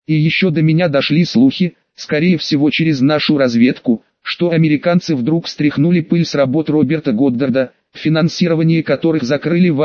И еще до меня дошли слухи, скорее всего через нашу разведку, что американцы вдруг стряхнули пыль с работ Роберта Годдарда, финансирование которых закрыли в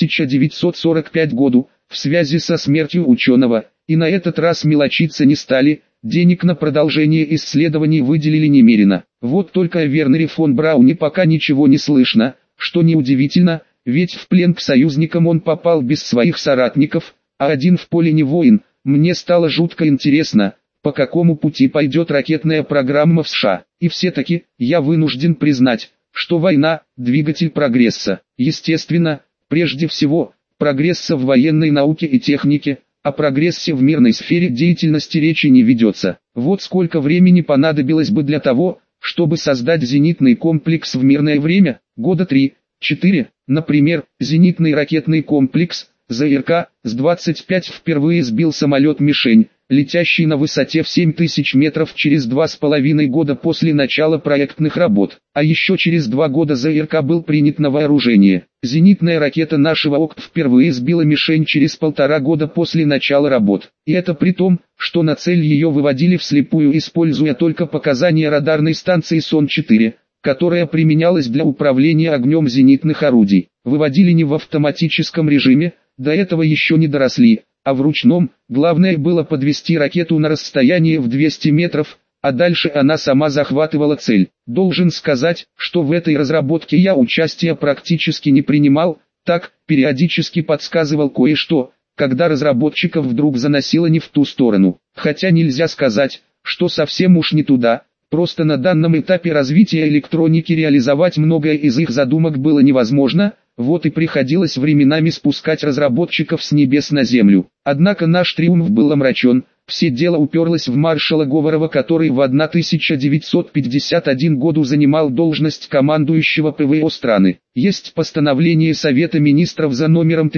1945 году, в связи со смертью ученого, и на этот раз мелочиться не стали, денег на продолжение исследований выделили немерено. Вот только о Вернере фон Брауне пока ничего не слышно, что неудивительно, ведь в плен к союзникам он попал без своих соратников, а один в поле не воин. Мне стало жутко интересно, по какому пути пойдет ракетная программа в США. И все-таки, я вынужден признать, что война – двигатель прогресса. Естественно, прежде всего, прогресса в военной науке и технике, о прогрессе в мирной сфере деятельности речи не ведется. Вот сколько времени понадобилось бы для того, чтобы создать зенитный комплекс в мирное время, года 3-4, например, зенитный ракетный комплекс ЗРК С-25 впервые сбил самолет-мишень, летящий на высоте в 7000 метров через 2,5 года после начала проектных работ. А еще через 2 года ЗРК был принят на вооружение. Зенитная ракета нашего ОКТ впервые сбила мишень через 1,5 года после начала работ. И это при том, что на цель ее выводили вслепую, используя только показания радарной станции СОН-4, которая применялась для управления огнем зенитных орудий. Выводили не в автоматическом режиме, до этого еще не доросли, а в ручном. Главное было подвести ракету на расстояние в 200 метров, а дальше она сама захватывала цель. Должен сказать, что в этой разработке я участия практически не принимал, так, периодически подсказывал кое-что, когда разработчиков вдруг заносило не в ту сторону. Хотя нельзя сказать, что совсем уж не туда, просто на данном этапе развития электроники реализовать многое из их задумок было невозможно. Вот и приходилось временами спускать разработчиков с небес на землю. Однако наш триумф был омрачен, все дело уперлось в маршала Говорова, который в 1951 году занимал должность командующего ПВО страны. Есть постановление Совета Министров за номером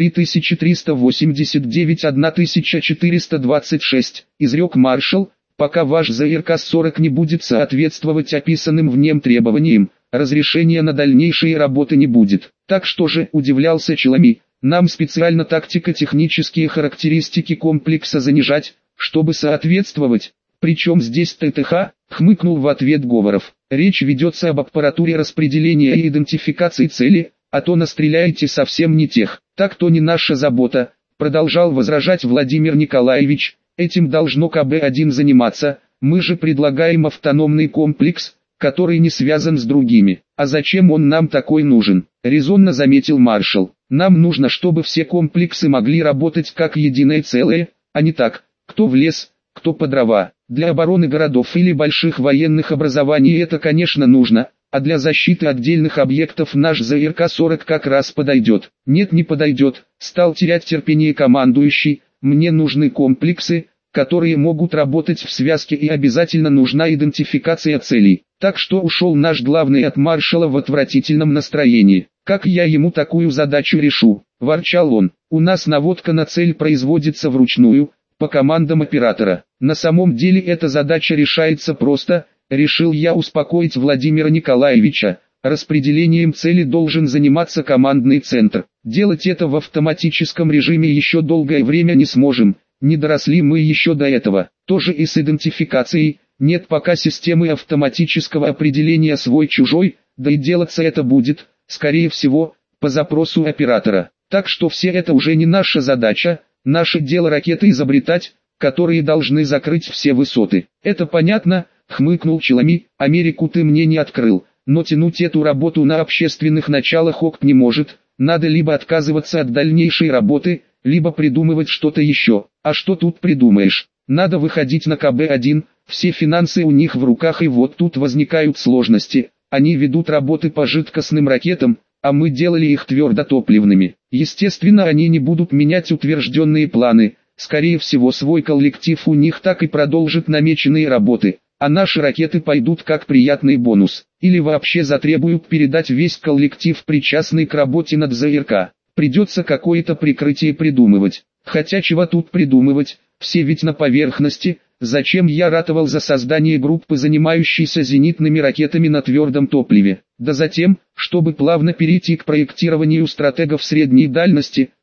3389-1426, изрек маршал: пока ваш ЗРК-40 не будет соответствовать описанным в нем требованиям, разрешения на дальнейшие работы не будет. Так что же, удивлялся Челами, нам специально тактико-технические характеристики комплекса занижать, чтобы соответствовать? Причем здесь ТТХ, хмыкнул в ответ Говоров. Речь ведется об аппаратуре распределения и идентификации цели, а то настреляете совсем не тех. Так то не наша забота, продолжал возражать Владимир Николаевич, этим должно КБ-1 заниматься, мы же предлагаем автономный комплекс, который не связан с другими. А зачем он нам такой нужен? Резонно заметил маршал. Нам нужно, чтобы все комплексы могли работать как единое целое, а не так, кто в лес, кто по дрова. Для обороны городов или больших военных образований это, конечно, нужно, а для защиты отдельных объектов наш ЗРК-40 как раз подойдет. Нет, не подойдет, стал терять терпение командующий, мне нужны комплексы, которые могут работать в связке, и обязательно нужна идентификация целей. Так что ушел наш главный от маршала в отвратительном настроении. Как я ему такую задачу решу? Ворчал он. У нас наводка на цель производится вручную, по командам оператора. На самом деле эта задача решается просто, решил я успокоить Владимира Николаевича. Распределением цели должен заниматься командный центр. Делать это в автоматическом режиме еще долгое время не сможем. Не доросли мы еще до этого. Тоже и с идентификацией. Нет пока системы автоматического определения свой-чужой, да и делаться это будет, скорее всего, по запросу оператора. Так что все это уже не наша задача, наше дело ракеты изобретать, которые должны закрыть все высоты. Это понятно, хмыкнул Челами, Америку ты мне не открыл, но тянуть эту работу на общественных началах ОКТ не может, надо либо отказываться от дальнейшей работы, либо придумывать что-то еще. А что тут придумаешь? Надо выходить на КБ-1, все финансы у них в руках, и вот тут возникают сложности. Они ведут работы по жидкостным ракетам, а мы делали их твердотопливными. Естественно, они не будут менять утвержденные планы. Скорее всего, свой коллектив у них так и продолжит намеченные работы, а наши ракеты пойдут как приятный бонус. Или вообще затребуют передать весь коллектив, причастный к работе над ЗРК. Придется какое-то прикрытие придумывать. Хотя чего тут придумывать, все ведь на поверхности. Зачем я ратовал за создание группы, занимающейся зенитными ракетами на твердом топливе? Да затем, чтобы плавно перейти к проектированию стратегов средней дальности,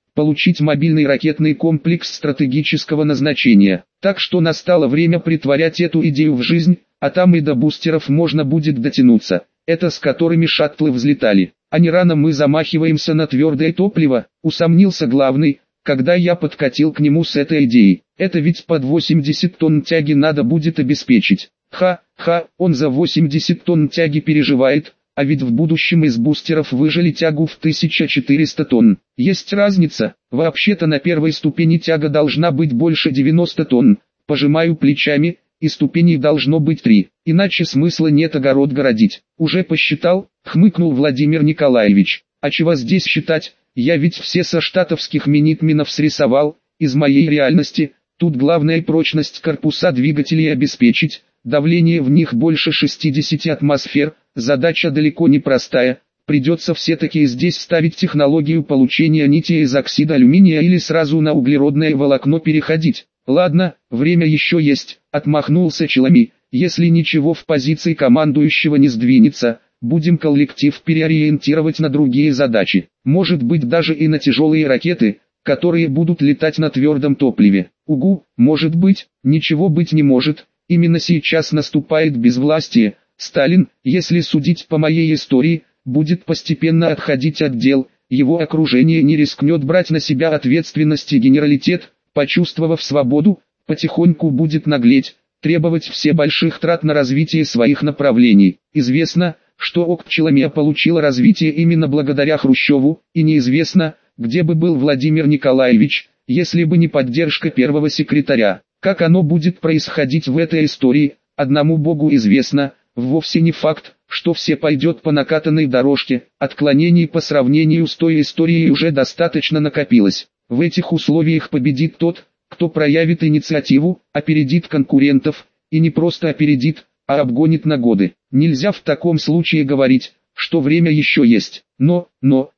получить мобильный ракетный комплекс стратегического назначения. Так что настало время притворять эту идею в жизнь, а там и до бустеров можно будет дотянуться, это с которыми шаттлы взлетали. А не рано мы замахиваемся на твердое топливо, усомнился главный, когда я подкатил к нему с этой идеей. Это ведь под 80 тонн тяги надо будет обеспечить. Ха, он за 80 тонн тяги переживает, а ведь в будущем из бустеров выжили тягу в 1400 тонн. Есть разница, вообще-то на первой ступени тяга должна быть больше 90 тонн. Пожимаю плечами, и ступеней должно быть 3, иначе смысла нет огород городить. Уже посчитал, хмыкнул Владимир Николаевич. А чего здесь считать, я ведь все со штатовских минитменов срисовал, из моей реальности. Тут главная прочность корпуса двигателей обеспечить, давление в них больше 60 атмосфер, задача далеко не простая, придется все-таки здесь ставить технологию получения нити из оксида алюминия или сразу на углеродное волокно переходить. Ладно, время еще есть, отмахнулся Челами, если ничего в позиции командующего не сдвинется, будем коллектив переориентировать на другие задачи, может быть даже и на тяжелые ракеты, которые будут летать на твердом топливе. Угу, может быть, ничего быть не может, именно сейчас наступает безвластие. Сталин, если судить по моей истории, будет постепенно отходить от дел, его окружение не рискнет брать на себя ответственность и генералитет, почувствовав свободу, потихоньку будет наглеть, требовать все больших трат на развитие своих направлений. Известно, что ОК-Челомия получила развитие именно благодаря Хрущеву, и неизвестно, где бы был Владимир Николаевич, если бы не поддержка первого секретаря. Как оно будет происходить в этой истории, одному Богу известно, вовсе не факт, что все пойдет по накатанной дорожке, отклонений по сравнению с той историей уже достаточно накопилось. В этих условиях победит тот, кто проявит инициативу, опередит конкурентов, и не просто опередит, а обгонит на годы. Нельзя в таком случае говорить, что время еще есть. Но,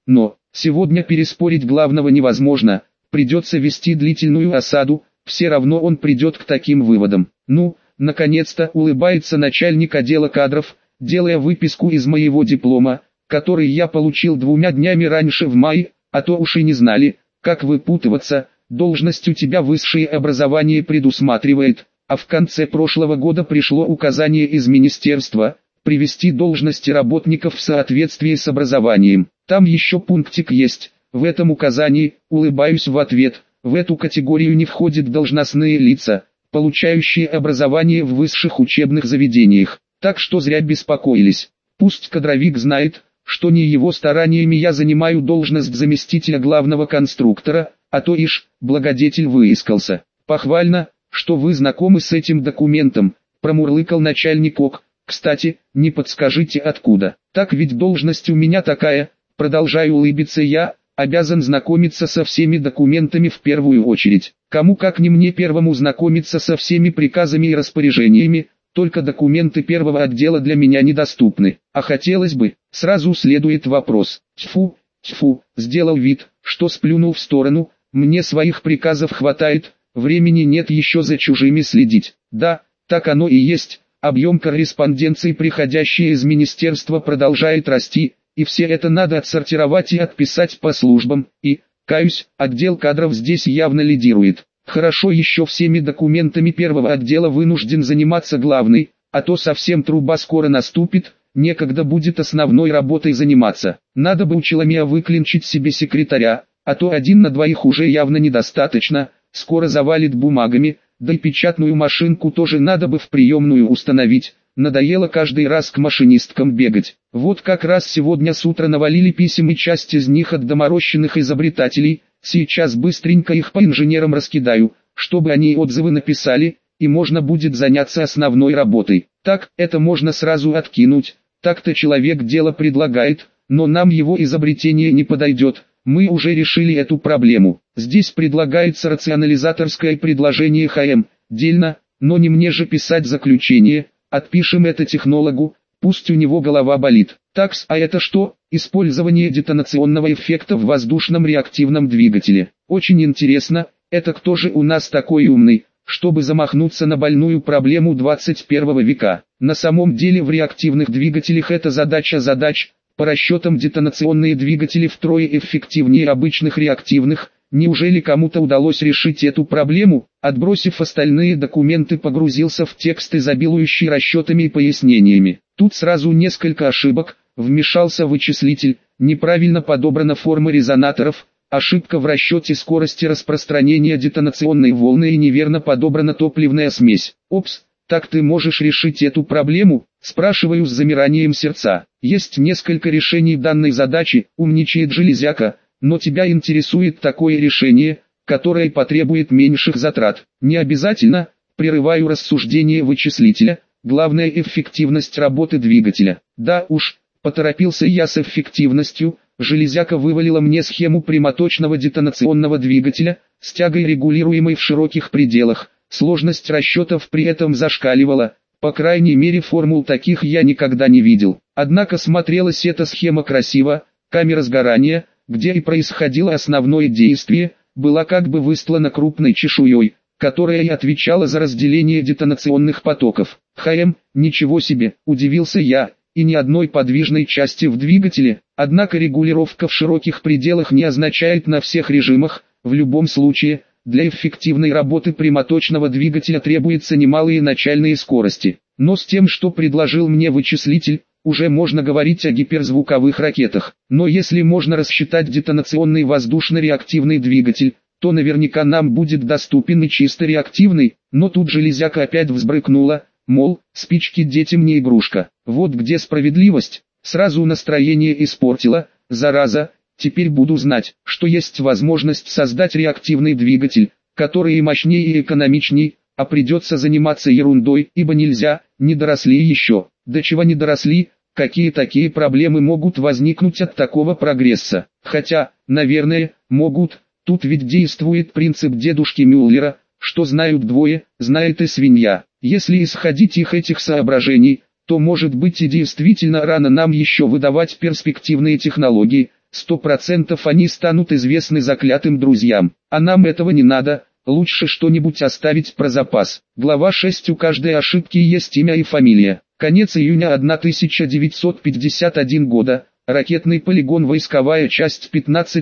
сегодня переспорить главного невозможно, придется вести длительную осаду, все равно он придет к таким выводам. Ну, наконец-то улыбается начальник отдела кадров, делая выписку из моего диплома, который я получил 2 днями раньше в мае, а то уж и не знали, как выпутываться, должность у тебя высшее образование предусматривает, а в конце прошлого года пришло указание из министерства, привести должности работников в соответствии с образованием. Там еще пунктик есть, в этом указании, улыбаюсь в ответ, в эту категорию не входят должностные лица, получающие образование в высших учебных заведениях, так что зря беспокоились. Пусть кадровик знает, что не его стараниями я занимаю должность заместителя главного конструктора, а то ишь, благодетель выискался. Похвально, что вы знакомы с этим документом, промурлыкал начальник ОК. Кстати, не подскажите откуда. Так ведь должность у меня такая, продолжаю улыбиться я, обязан знакомиться со всеми документами в первую очередь. Кому как не мне первому знакомиться со всеми приказами и распоряжениями, только документы первого отдела для меня недоступны. А хотелось бы, сразу следует вопрос. Тьфу, сделал вид, что сплюнул в сторону, мне своих приказов хватает, времени нет еще за чужими следить. Да, так оно и есть, объем корреспонденции, приходящей из министерства, продолжает расти, и все это надо отсортировать и отписать по службам, и, каюсь, отдел кадров здесь явно лидирует. Хорошо еще всеми документами первого отдела вынужден заниматься главный, а то совсем труба скоро наступит, некогда будет основной работой заниматься. Надо бы у Челомия выклинчить себе секретаря, а то 1 на 2 уже явно недостаточно, скоро завалит бумагами, да и печатную машинку тоже надо бы в приемную установить. Надоело каждый раз к машинисткам бегать. Вот как раз сегодня с утра навалили писем, и часть из них от доморощенных изобретателей. Сейчас быстренько их по инженерам раскидаю, чтобы они отзывы написали, и можно будет заняться основной работой. Так, это можно сразу откинуть. Так-то человек дело предлагает, но нам его изобретение не подойдет. Мы уже решили эту проблему. Здесь предлагается рационализаторское предложение ХМ. Дельно, но не мне же писать заключение. Отпишем это технологу, пусть у него голова болит. Такс, а это что? Использование детонационного эффекта в воздушном реактивном двигателе. Очень интересно, это кто же у нас такой умный, чтобы замахнуться на больную проблему 21 века? На самом деле в реактивных двигателях это задача задач. По расчетам детонационные двигатели втрое эффективнее обычных реактивных, Неужели кому-то удалось решить эту проблему? Отбросив остальные документы, погрузился в текст, изобилующий расчетами и пояснениями. Тут сразу несколько ошибок, вмешался вычислитель, неправильно подобрана форма резонаторов, ошибка в расчете скорости распространения детонационной волны и неверно подобрана топливная смесь. Опс, так ты можешь решить эту проблему? Спрашиваю с замиранием сердца. Есть несколько решений данной задачи, умничает железяка, но тебя интересует такое решение, которое потребует меньших затрат. Не обязательно, прерываю рассуждение вычислителя, главное эффективность работы двигателя. Да уж, поторопился я с эффективностью. Железяка вывалила мне схему прямоточного детонационного двигателя, с тягой регулируемой в широких пределах. Сложность расчетов при этом зашкаливала, по крайней мере формул таких я никогда не видел. Однако смотрелась эта схема красиво, камера сгорания, где и происходило основное действие, была как бы выстлана крупной чешуей, которая и отвечала за разделение детонационных потоков. Ничего себе, удивился я, и ни одной подвижной части в двигателе, однако регулировка в широких пределах не означает на всех режимах, в любом случае, для эффективной работы прямоточного двигателя требуются немалые начальные скорости. Но с тем, что предложил мне вычислитель, уже можно говорить о гиперзвуковых ракетах. Но если можно рассчитать детонационный воздушно-реактивный двигатель, то наверняка нам будет доступен и чисто реактивный. Но тут железяка опять взбрыкнула, мол, спички детям не игрушка. Вот где справедливость. Сразу настроение испортила, зараза. Теперь буду знать, что есть возможность создать реактивный двигатель, который и мощнее и экономичней, а придется заниматься ерундой, ибо нельзя, не доросли еще. До чего не доросли, какие такие проблемы могут возникнуть от такого прогресса? Хотя, наверное, могут, тут ведь действует принцип дедушки Мюллера, что знают двое, знает и свинья. Если исходить из этих соображений, то может быть и действительно рано нам еще выдавать перспективные технологии, 100% они станут известны заклятым друзьям, а нам этого не надо, лучше что-нибудь оставить про запас. Глава 6. У каждой ошибки есть имя и фамилия. Конец июня 1951 года, ракетный полигон, войсковая часть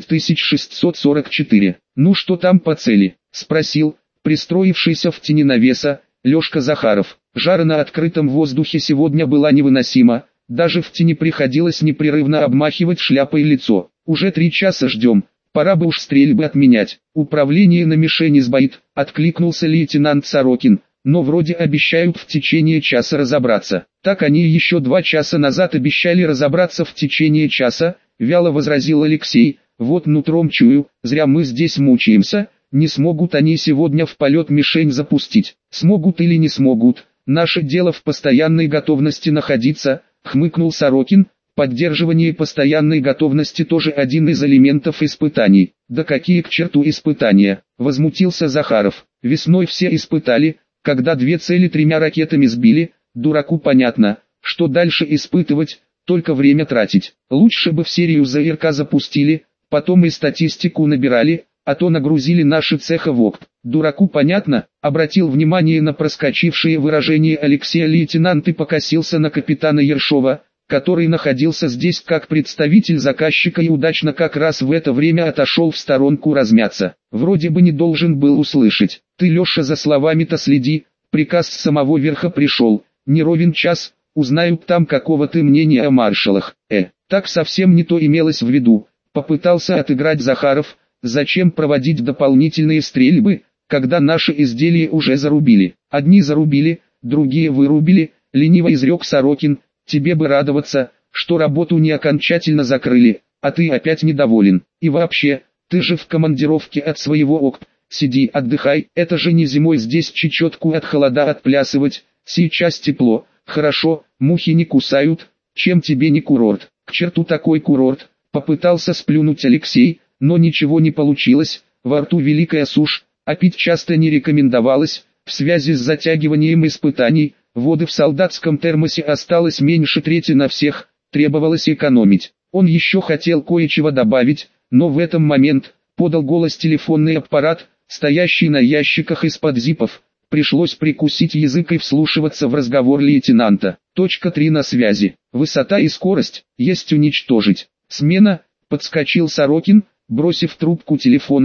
15644. Ну что там по цели? Спросил, пристроившийся в тени навеса, Лешка Захаров. Жара на открытом воздухе сегодня была невыносима. Даже в тени приходилось непрерывно обмахивать шляпой лицо. Уже 3 часа ждем, пора бы уж стрельбы отменять. Управление на мишени сбоит, откликнулся лейтенант Сорокин, но вроде обещают в течение часа разобраться. Так они еще 2 часа назад обещали разобраться в течение часа, вяло возразил Алексей. Вот нутром чую, зря мы здесь мучаемся, не смогут они сегодня в полет мишень запустить. Смогут или не смогут, наше дело в постоянной готовности находиться. Хмыкнул Сорокин, поддерживание постоянной готовности тоже один из элементов испытаний. Да какие к черту испытания, возмутился Захаров. Весной все испытали, когда 2 цели 3 ракетами сбили, дураку понятно, что дальше испытывать, только время тратить. Лучше бы в серию ЗРК запустили, потом и статистику набирали, а то нагрузили наши цеха в опт. Дураку понятно, обратил внимание на проскочившее выражение Алексея лейтенант и покосился на капитана Ершова, который находился здесь как представитель заказчика и удачно как раз в это время отошел в сторонку размяться. Вроде бы не должен был услышать. Ты, Леша, за словами-то следи, приказ с самого верха пришел, не ровен час, узнают там какого ты мнения о маршалах. Так совсем не то имелось в виду, попытался отыграть Захаров. Зачем проводить дополнительные стрельбы, когда наши изделия уже зарубили? Одни зарубили, другие вырубили, лениво изрек Сорокин. Тебе бы радоваться, что работу не окончательно закрыли, а ты опять недоволен. И вообще, ты же в командировке от своего ОКП, сиди отдыхай, это же не зимой здесь чечетку от холода отплясывать, сейчас тепло, хорошо, мухи не кусают, чем тебе не курорт? К черту такой курорт, попытался сплюнуть Алексей. Но ничего не получилось, во рту великая сушь, а пить часто не рекомендовалось, в связи с затягиванием испытаний, воды в солдатском термосе осталось меньше трети на всех, требовалось экономить. Он еще хотел кое-чего добавить, но в этот момент подал голос телефонный аппарат, стоящий на ящиках из-под зипов. Пришлось прикусить язык и вслушиваться в разговор лейтенанта. Точка 3 на связи. Высота и скорость, есть уничтожить. Смена, подскочил Сорокин. Бросив трубку телефона,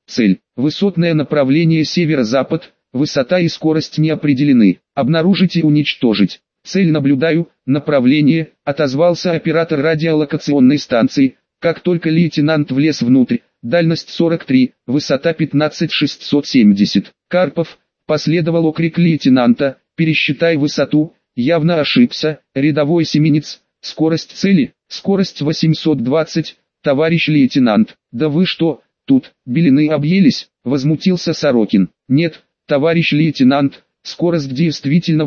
Цель. Высотное направление северо-запад, высота и скорость не определены. Обнаружить и уничтожить. Цель наблюдаю, направление, отозвался оператор радиолокационной станции, как только лейтенант влез внутрь. Дальность 43, высота 15670. Карпов, последовал окрик лейтенанта, пересчитай высоту, явно ошибся, рядовой Семенец, скорость цели, скорость 820, товарищ лейтенант. Да вы что, тут, белины объелись, возмутился Сорокин. Нет, товарищ лейтенант, скорость действительно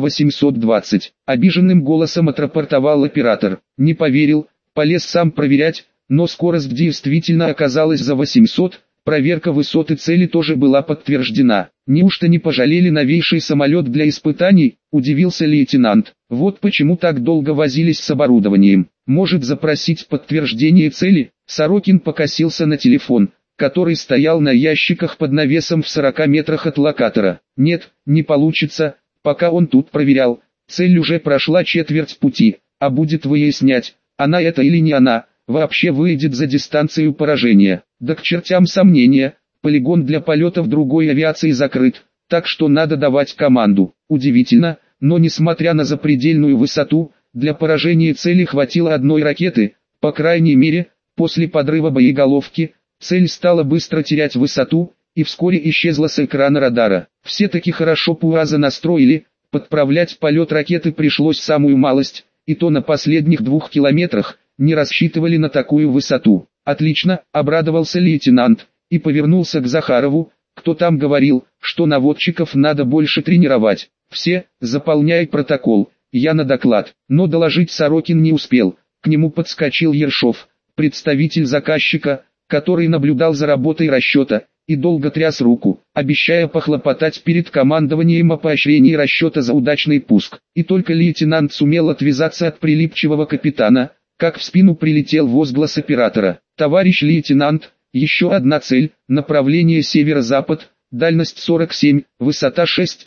820, обиженным голосом отрапортовал оператор. Не поверил, полез сам проверять, но скорость действительно оказалась за 800, проверка высоты цели тоже была подтверждена. Неужто не пожалели новейший самолет для испытаний, удивился лейтенант. Вот почему так долго возились с оборудованием. Может запросить подтверждение цели? Сорокин покосился на телефон, который стоял на ящиках под навесом в 40 метрах от локатора. Нет, не получится, пока он тут проверял. Цель уже прошла четверть пути, а будет выяснять, она это или не она, вообще выйдет за дистанцию поражения. Да к чертям сомнения, полигон для полетов другой авиации закрыт, так что надо давать команду. Удивительно, но несмотря на запредельную высоту, для поражения цели хватило одной ракеты, по крайней мере, после подрыва боеголовки. Цель стала быстро терять высоту, и вскоре исчезла с экрана радара. Все-таки хорошо ПУАЗа настроили, подправлять полет ракеты пришлось самую малость, и то на последних 2 километрах, не рассчитывали на такую высоту. Отлично, обрадовался лейтенант, и повернулся к Захарову, кто там говорил, что наводчиков надо больше тренировать. Все, заполняй протокол, я на доклад. Но доложить Сорокин не успел, к нему подскочил Ершов, представитель заказчика, который наблюдал за работой расчета, и долго тряс руку, обещая похлопотать перед командованием о поощрении расчета за удачный пуск. И только лейтенант сумел отвязаться от прилипчивого капитана, как в спину прилетел возглас оператора. Товарищ лейтенант, еще одна цель, направление северо-запад, дальность 47, высота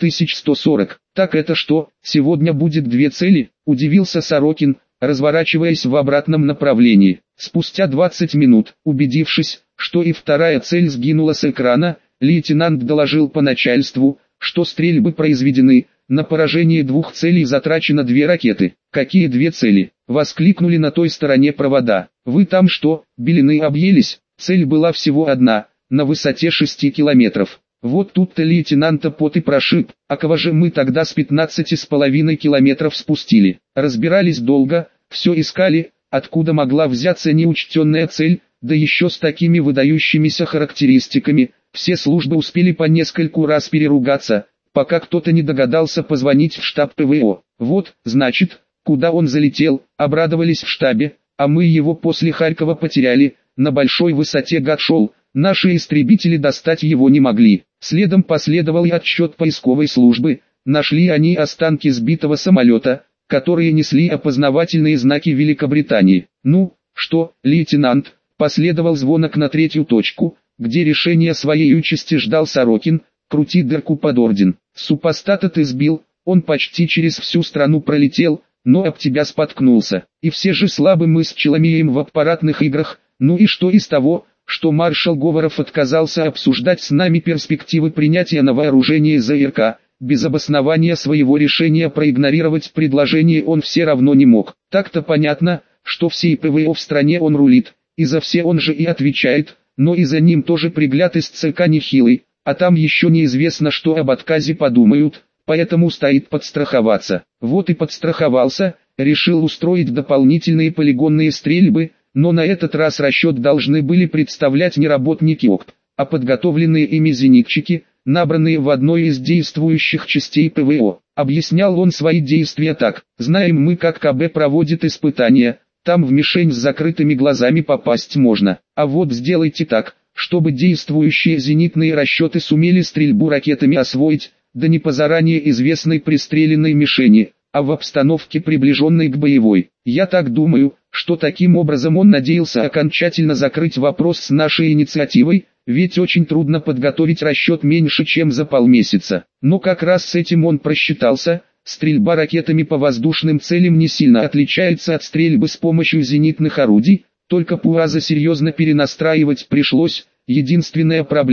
6140. Так это что, сегодня будет 2 цели? Удивился Сорокин, разворачиваясь в обратном направлении. Спустя 20 минут, убедившись, что и вторая цель сгинула с экрана, лейтенант доложил по начальству, что стрельбы произведены, на поражение 2 целей затрачено 2 ракеты. Какие 2 цели? Воскликнули на той стороне провода. Вы там что, белины объелись? Цель была всего одна, на высоте 6 километров. Вот тут-то лейтенанта пот и прошиб, а кого же мы тогда с 15,5 километров спустили? Разбирались долго, все искали, откуда могла взяться неучтенная цель, да еще с такими выдающимися характеристиками. Все службы успели по нескольку раз переругаться, пока кто-то не догадался позвонить в штаб ПВО. Вот, значит, куда он залетел, обрадовались в штабе, а мы его после Харькова потеряли, на большой высоте гад шел, наши истребители достать его не могли. Следом последовал и отчет поисковой службы, нашли они останки сбитого самолета, которые несли опознавательные знаки Великобритании. Ну, что, лейтенант, последовал звонок на 3-ю точку, где решение своей участи ждал Сорокин, крути дырку под орден. Супостата ты сбил, он почти через всю страну пролетел, но об тебя споткнулся. И все же слабы мы с Челомеем в аппаратных играх, ну и что из того, что маршал Говоров отказался обсуждать с нами перспективы принятия на вооружение ЗРК, без обоснования своего решения проигнорировать предложение он все равно не мог. Так-то понятно, что всей ПВО в стране он рулит, и за все он же и отвечает, но и за ним тоже пригляд из ЦК нехилый, а там еще неизвестно, что об отказе подумают, поэтому стоит подстраховаться. Вот и подстраховался, решил устроить дополнительные полигонные стрельбы, но на этот раз расчет должны были представлять не работники ОКП, а подготовленные ими зенитчики, набранные в одной из действующих частей ПВО. Объяснял он свои действия так: знаем мы, как КБ проводит испытания, там в мишень с закрытыми глазами попасть можно, а вот сделайте так, чтобы действующие зенитные расчеты сумели стрельбу ракетами освоить, да не по заранее известной пристреленной мишени, а в обстановке, приближенной к боевой. Я так думаю, что таким образом он надеялся окончательно закрыть вопрос с нашей инициативой, ведь очень трудно подготовить расчет меньше чем за полмесяца. Но как раз с этим он просчитался, стрельба ракетами по воздушным целям не сильно отличается от стрельбы с помощью зенитных орудий, только ПУАЗа серьезно перенастраивать пришлось. Единственная проблема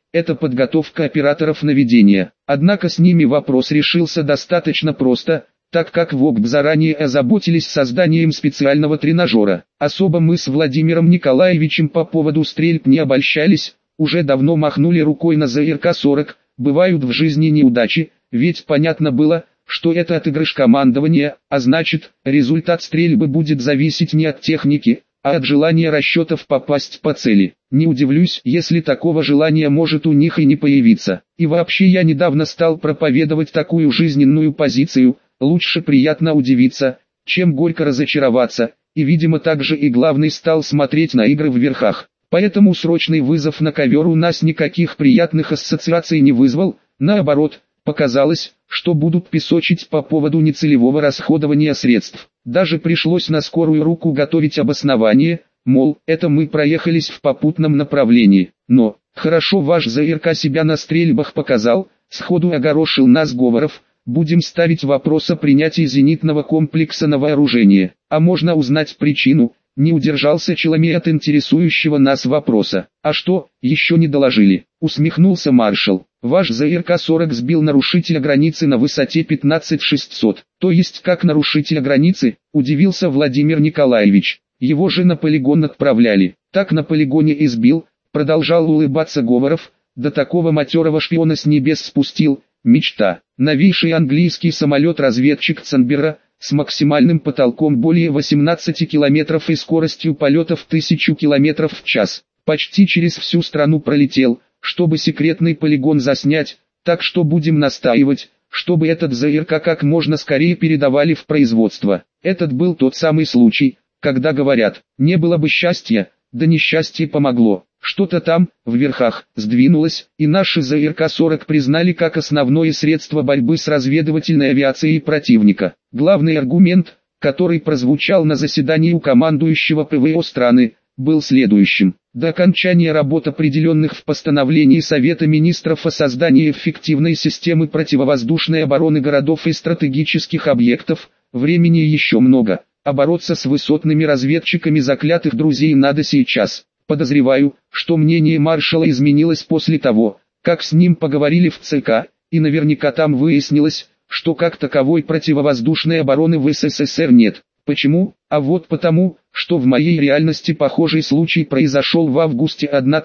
это подготовка операторов наведения. Однако с ними вопрос решился достаточно просто, так как в ОГБ заранее озаботились созданием специального тренажера. Особо мы с Владимиром Николаевичем по поводу стрельб не обольщались, уже давно махнули рукой на ЗРК-40, бывают в жизни неудачи, ведь понятно было, что это отыгрыш командования, а значит, результат стрельбы будет зависеть не от техники, а от желания расчетов попасть по цели. Не удивлюсь, если такого желания может у них и не появиться. И вообще я недавно стал проповедовать такую жизненную позицию: лучше приятно удивиться, чем горько разочароваться, и видимо также и главный стал смотреть на игры в верхах. Поэтому срочный вызов на ковер у нас никаких приятных ассоциаций не вызвал, наоборот, показалось, что будут песочить по поводу нецелевого расходования средств. Даже пришлось на скорую руку готовить обоснование, мол, это мы проехались в попутном направлении. Но, хорошо ваш ЗРК себя на стрельбах показал, сходу огорошил нас Говоров: будем ставить вопрос о принятии зенитного комплекса на вооружение. А можно узнать причину? Не удержался Челомей от интересующего нас вопроса. А что, еще не доложили? Усмехнулся маршал. Ваш ЗРК-40 сбил нарушителя границы на высоте 15600. То есть как нарушителя границы? Удивился Владимир Николаевич. Его же на полигон отправляли. Так на полигоне и сбил, продолжал улыбаться Говоров. До такого матерого шпиона с небес спустил. Мечта. Новейший английский самолет-разведчик Цанберра, с максимальным потолком более 18 километров и скоростью полета в 1000 километров в час, почти через всю страну пролетел, чтобы секретный полигон заснять, так что будем настаивать, чтобы этот ЗРК как можно скорее передавали в производство. Этот был тот самый случай, когда говорят, не было бы счастья, да несчастье помогло. Что-то там, в верхах, сдвинулось, и наши ЗРК-40 признали как основное средство борьбы с разведывательной авиацией противника. Главный аргумент, который прозвучал на заседании у командующего ПВО страны, был следующим. До окончания работ, определенных в постановлении Совета Министров о создании эффективной системы противовоздушной обороны городов и стратегических объектов, времени еще много, а бороться с высотными разведчиками заклятых друзей надо сейчас. Подозреваю, что мнение маршала изменилось после того, как с ним поговорили в ЦК, и наверняка там выяснилось, что как таковой противовоздушной обороны в СССР нет. Почему? А вот потому, что в моей реальности похожий случай произошел в августе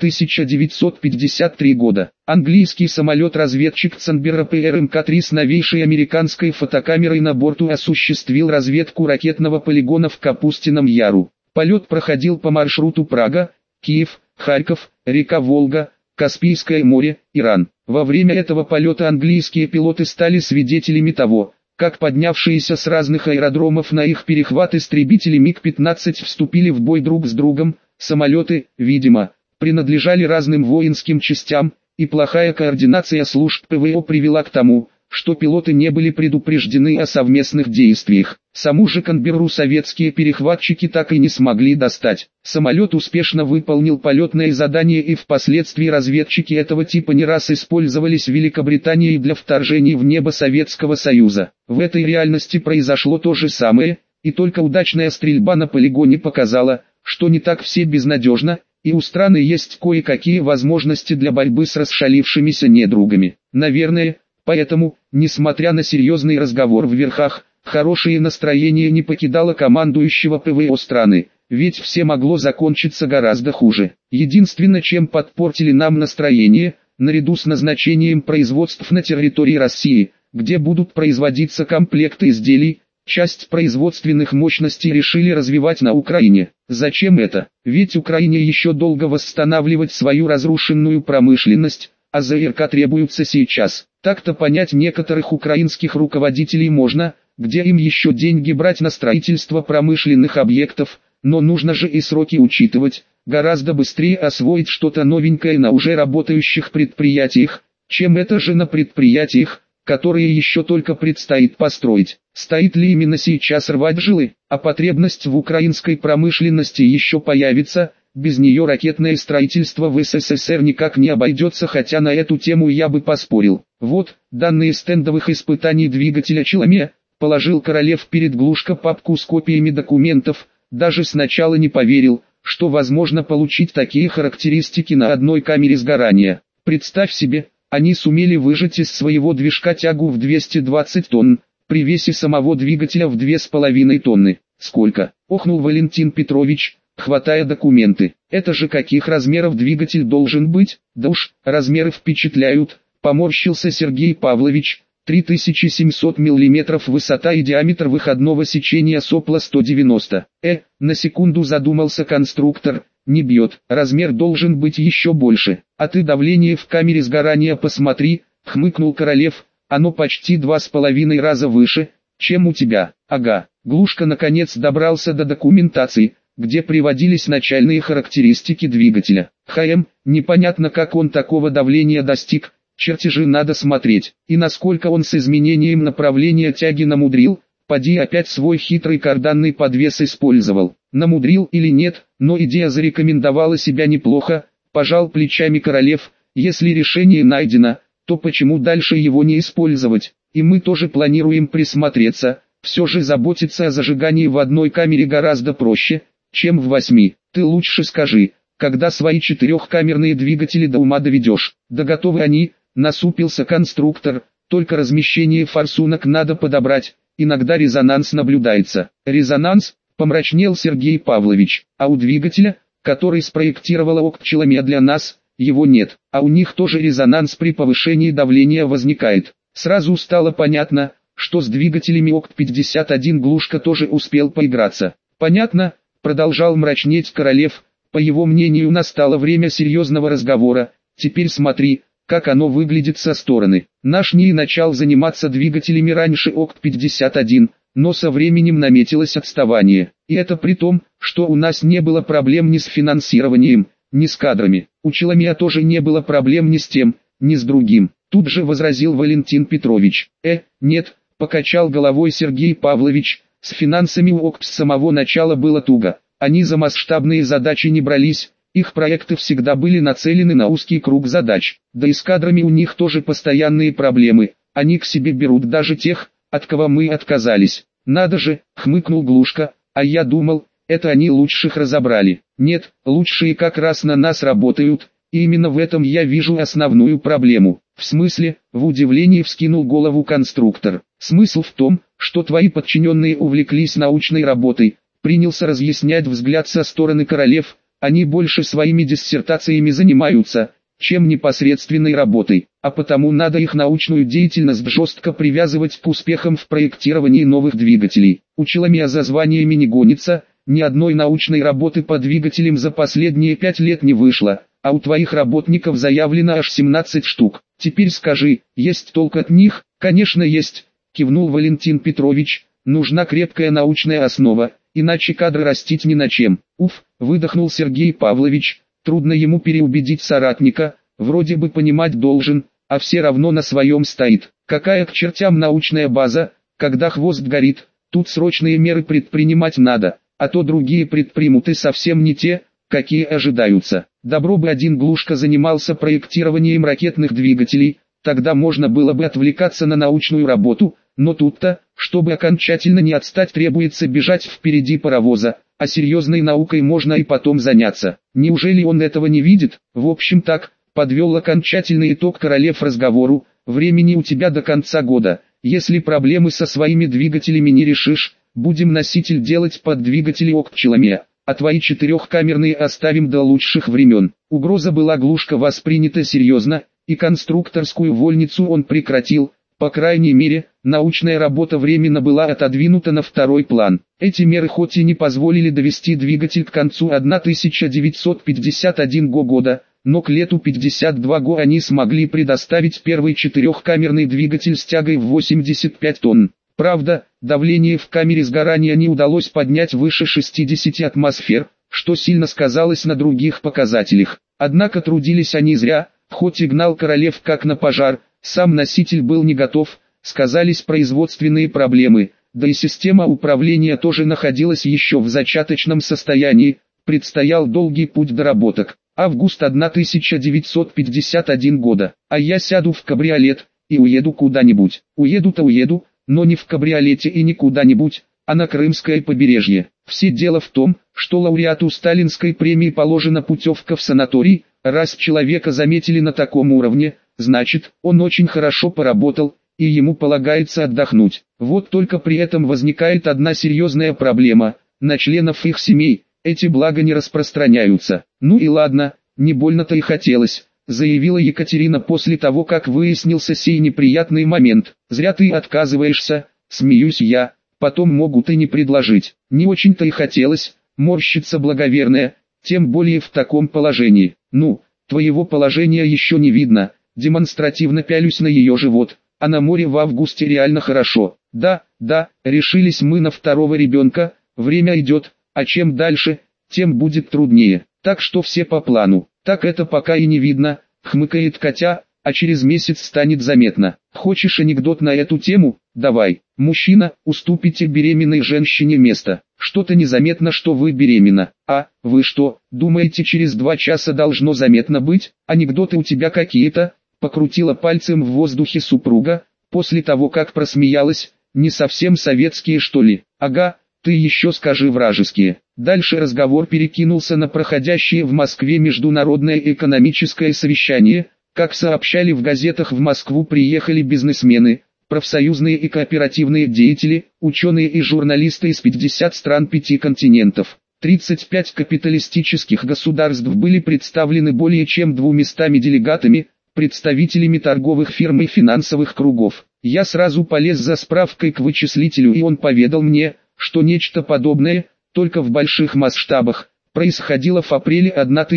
1953 года. Английский самолет-разведчик Цанберра ПРМК-3 с новейшей американской фотокамерой на борту осуществил разведку ракетного полигона в Капустином Яру. Полет проходил по маршруту Прага, Киев, Харьков, река Волга, Каспийское море, Иран. Во время этого полета английские пилоты стали свидетелями того, как поднявшиеся с разных аэродромов на их перехват истребители МиГ-15 вступили в бой друг с другом. Самолеты, видимо, принадлежали разным воинским частям, и плохая координация служб ПВО привела к тому, что пилоты не были предупреждены о совместных действиях. Саму же Канберру советские перехватчики так и не смогли достать. Самолет успешно выполнил полетное задание, и впоследствии разведчики этого типа не раз использовались в Великобритании для вторжений в небо Советского Союза. В этой реальности произошло то же самое, и только удачная стрельба на полигоне показала, что не так все безнадежно, и у страны есть кое-какие возможности для борьбы с расшалившимися недругами. Наверное, поэтому, несмотря на серьезный разговор в верхах, хорошее настроение не покидало командующего ПВО страны, ведь все могло закончиться гораздо хуже. Единственное, чем подпортили нам настроение, наряду с назначением производств на территории России, где будут производиться комплекты изделий, часть производственных мощностей решили развивать на Украине. Зачем это? Ведь Украине еще долго восстанавливать свою разрушенную промышленность, а ЗРК требуются сейчас. Так-то понять некоторых украинских руководителей можно, где им еще деньги брать на строительство промышленных объектов, но нужно же и сроки учитывать, гораздо быстрее освоить что-то новенькое на уже работающих предприятиях, чем это же на предприятиях, которые еще только предстоит построить. Стоит ли именно сейчас рвать жилы, а потребность в украинской промышленности еще появится? Без нее ракетное строительство в СССР никак не обойдется, хотя на эту тему я бы поспорил. Вот, данные стендовых испытаний двигателя Челоме, положил Королев перед Глушко папку с копиями документов, даже сначала не поверил, что возможно получить такие характеристики на одной камере сгорания. Представь себе, они сумели выжать из своего движка тягу в 220 тонн, при весе самого двигателя в 2,5 тонны. Сколько? Охнул Валентин Петрович, хватая документы. Это же каких размеров двигатель должен быть? Да уж, размеры впечатляют, поморщился Сергей Павлович. 3700 мм высота и диаметр выходного сечения сопла 190. На секунду задумался конструктор. Не бьет, размер должен быть еще больше. А ты давление в камере сгорания посмотри, хмыкнул Королев, оно почти 2,5 раза выше, чем у тебя. Ага, Глушка наконец добрался до документации, где приводились начальные характеристики двигателя. Непонятно как он такого давления достиг, чертежи надо смотреть. И насколько он с изменением направления тяги намудрил, поди опять свой хитрый карданный подвес использовал. Намудрил или нет, но идея зарекомендовала себя неплохо, пожал плечами Королев. Если решение найдено, то почему дальше его не использовать? И мы тоже планируем присмотреться. Все же заботиться о зажигании в одной камере гораздо проще, чем в 8. Ты лучше скажи, когда свои четырехкамерные двигатели до ума доведешь? Да готовы они, насупился конструктор, только размещение форсунок надо подобрать, иногда резонанс наблюдается. Резонанс? Помрачнел Сергей Павлович, а у двигателя, который спроектировала Окт-Челомея для нас, его нет, а у них тоже резонанс при повышении давления возникает. Сразу стало понятно, что с двигателями Окт-51 Глушка тоже успел поиграться. Понятно, продолжал мрачнеть Королев, по его мнению настало время серьезного разговора, теперь смотри, как оно выглядит со стороны. Наш НИИ начал заниматься двигателями раньше Окт-51, но со временем наметилось отставание. И это при том, что у нас не было проблем ни с финансированием, ни с кадрами. У Челомея тоже не было проблем ни с тем, ни с другим. Тут же возразил Валентин Петрович. Нет, покачал головой Сергей Павлович, с финансами у ОКТ с самого начала было туго. Они за масштабные задачи не брались, их проекты всегда были нацелены на узкий круг задач. Да и с кадрами у них тоже постоянные проблемы, они к себе берут даже тех, от кого мы отказались. Надо же, хмыкнул Глушка, а я думал, это они лучших разобрали. Нет, лучшие как раз на нас работают, и именно в этом я вижу основную проблему. В смысле, в удивлении вскинул голову конструктор. Смысл в том, что твои подчиненные увлеклись научной работой, принялся разъяснять взгляд со стороны Королев, они больше своими диссертациями занимаются, чем непосредственной работой, а потому надо их научную деятельность жестко привязывать к успехам в проектировании новых двигателей. У Челомея за званиями не гонится, ни одной научной работы по двигателям за последние 5 лет не вышло, а у твоих работников заявлено аж 17 штук. Теперь скажи, есть толк от них? Конечно есть, кивнул Валентин Петрович, нужна крепкая научная основа, иначе кадры растить ни на чем. Выдохнул Сергей Павлович, трудно ему переубедить соратника, вроде бы понимать должен, а все равно на своем стоит. Какая к чертям научная база, когда хвост горит, тут срочные меры предпринимать надо, а то другие предпримут и совсем не те, какие ожидаются. Добро бы один Глушка занимался проектированием ракетных двигателей, тогда можно было бы отвлекаться на научную работу, но тут-то, чтобы окончательно не отстать, требуется бежать впереди паровоза, а серьезной наукой можно и потом заняться. Неужели он этого не видит? В общем так, подвел окончательный итог Королев разговору, времени у тебя до конца года, если проблемы со своими двигателями не решишь, будем носитель делать под двигатели Окт-Челомея, а твои четырехкамерные оставим до лучших времен. Угроза была Глушка воспринята серьезно, и конструкторскую вольницу он прекратил, по крайней мере, научная работа временно была отодвинута на второй план. Эти меры хоть и не позволили довести двигатель к концу 1951 года, но к лету 52 го они смогли предоставить первый четырехкамерный двигатель с тягой в 85 тонн. Правда, давление в камере сгорания не удалось поднять выше 60 атмосфер, что сильно сказалось на других показателях. Однако трудились они зря, хоть и гнал Королев как на пожар, сам носитель был не готов, сказались производственные проблемы, да и система управления тоже находилась еще в зачаточном состоянии, предстоял долгий путь доработок. Август 1951 года, а я сяду в кабриолет и уеду куда-нибудь. Уеду-то уеду, но не в кабриолете и не куда-нибудь, а на Крымское побережье. Все дело в том, что лауреату Сталинской премии положена путевка в санаторий, Раз человека заметили на таком уровне, значит, он очень хорошо поработал, и ему полагается отдохнуть. Вот только при этом возникает одна серьезная проблема: на членов их семей эти блага не распространяются. Ну и ладно, не больно-то и хотелось, заявила Екатерина после того, как выяснился сей неприятный момент. Зря ты отказываешься, смеюсь я, потом могут и не предложить. Не очень-то и хотелось, морщится благоверная, тем более в таком положении. Ну, твоего положения еще не видно, демонстративно пялюсь на ее живот, а на море в августе реально хорошо. Да, решились мы на второго ребенка, время идет, а чем дальше, тем будет труднее, так что все по плану. Так это пока и не видно, хмыкает Катя, а через месяц станет заметно. Хочешь анекдот на эту тему? Давай. Мужчина, уступите беременной женщине место. Что-то незаметно, что вы беременна. А, вы что, думаете, через 2 часа должно заметно быть? Анекдоты у тебя какие-то? Покрутила пальцем в воздухе супруга, после того как просмеялась. Не совсем советские, что ли? Ага, ты еще скажи вражеские. Дальше разговор перекинулся на проходящее в Москве международное экономическое совещание. Как сообщали в газетах, в Москву приехали бизнесмены, профсоюзные и кооперативные деятели, ученые и журналисты из 50 стран 5 континентов. 35 капиталистических государств были представлены более чем 200 делегатами, представителями торговых фирм и финансовых кругов. Я сразу полез за справкой к вычислителю, и он поведал мне, что нечто подобное, только в больших масштабах, происходило в апреле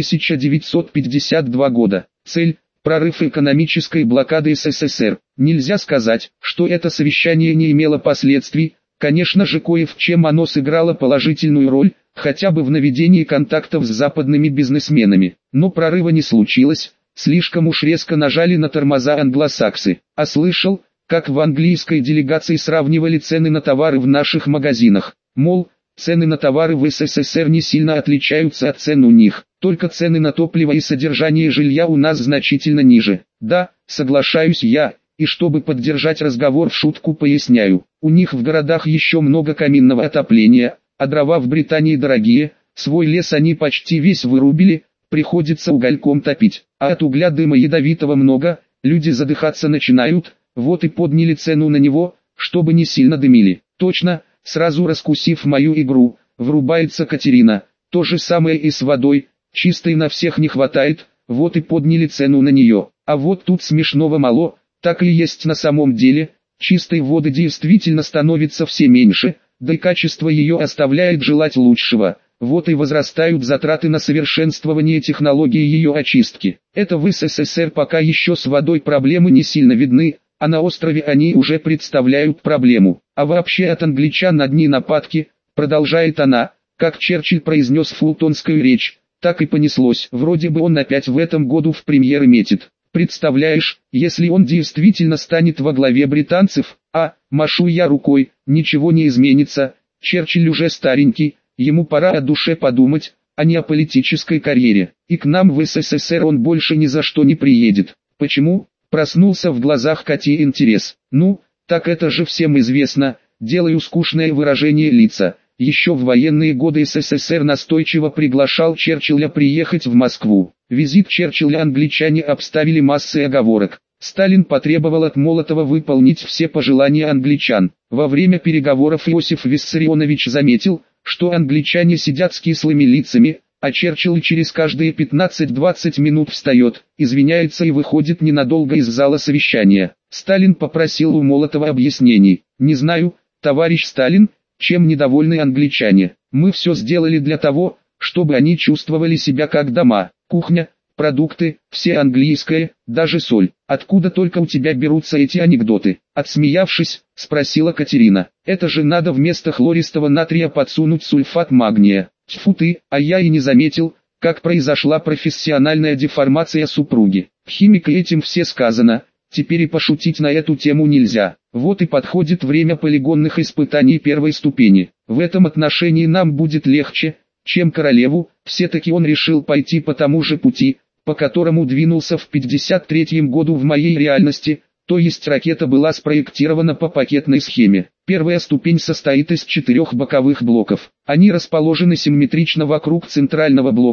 1952 года. Цель – прорыв экономической блокады СССР. Нельзя сказать, что это совещание не имело последствий. Конечно же, кое в чем оно сыграло положительную роль, хотя бы в наведении контактов с западными бизнесменами. Но прорыва не случилось, слишком уж резко нажали на тормоза англосаксы. А слышал, как в английской делегации сравнивали цены на товары в наших магазинах. Мол, цены на товары в СССР не сильно отличаются от цен у них, только цены на топливо и содержание жилья у нас значительно ниже. Да, соглашаюсь я, и чтобы поддержать разговор в шутку поясняю, у них в городах еще много каминного отопления, а дрова в Британии дорогие, свой лес они почти весь вырубили, приходится угольком топить, а от угля дыма ядовитого много, люди задыхаться начинают, вот и подняли цену на него, чтобы не сильно дымили. Точно. Сразу раскусив мою игру, врубается Катерина. То же самое и с водой, чистой на всех не хватает, вот и подняли цену на нее. А вот тут смешного мало, так и есть на самом деле, чистой воды действительно становится все меньше, да и качество ее оставляет желать лучшего. Вот и возрастают затраты на совершенствование технологии ее очистки. Это в СССР пока еще с водой проблемы не сильно видны, а на острове они уже представляют проблему. А вообще от англичан одни нападки, продолжает она, как Черчилль произнес фултонскую речь, так и понеслось. Вроде бы он опять в этом году в премьеры метит. Представляешь, если он действительно станет во главе британцев, машу я рукой, ничего не изменится, Черчилль уже старенький, ему пора о душе подумать, а не о политической карьере. И к нам в СССР он больше ни за что не приедет. Почему? Проснулся в глазах Кати интерес. Ну, так это же всем известно, делаю скучное выражение лица. Еще в военные годы СССР настойчиво приглашал Черчилля приехать в Москву. Визит Черчилля англичане обставили массой оговорок. Сталин потребовал от Молотова выполнить все пожелания англичан. Во время переговоров Иосиф Виссарионович заметил, что англичане сидят с кислыми лицами, а Черчилль через каждые 15-20 минут встает, извиняется и выходит ненадолго из зала совещания. Сталин попросил у Молотова объяснений. «Не знаю, товарищ Сталин, чем недовольны англичане. Мы все сделали для того, чтобы они чувствовали себя как дома. Кухня, продукты, все английское, даже соль. Откуда только у тебя берутся эти анекдоты?» Отсмеявшись, спросила Катерина. «Это же надо вместо хлористого натрия подсунуть сульфат магния. Тьфу ты, а я и не заметил, как произошла профессиональная деформация супруги. Химик, и этим все сказано, теперь и пошутить на эту тему нельзя. Вот и подходит время полигонных испытаний первой ступени. В этом отношении нам будет легче, чем королеву, все-таки он решил пойти по тому же пути, по которому двинулся в 53-м году в моей реальности, то есть ракета была спроектирована по пакетной схеме. Первая ступень состоит из 4 боковых блоков. Они расположены симметрично вокруг центрального блока,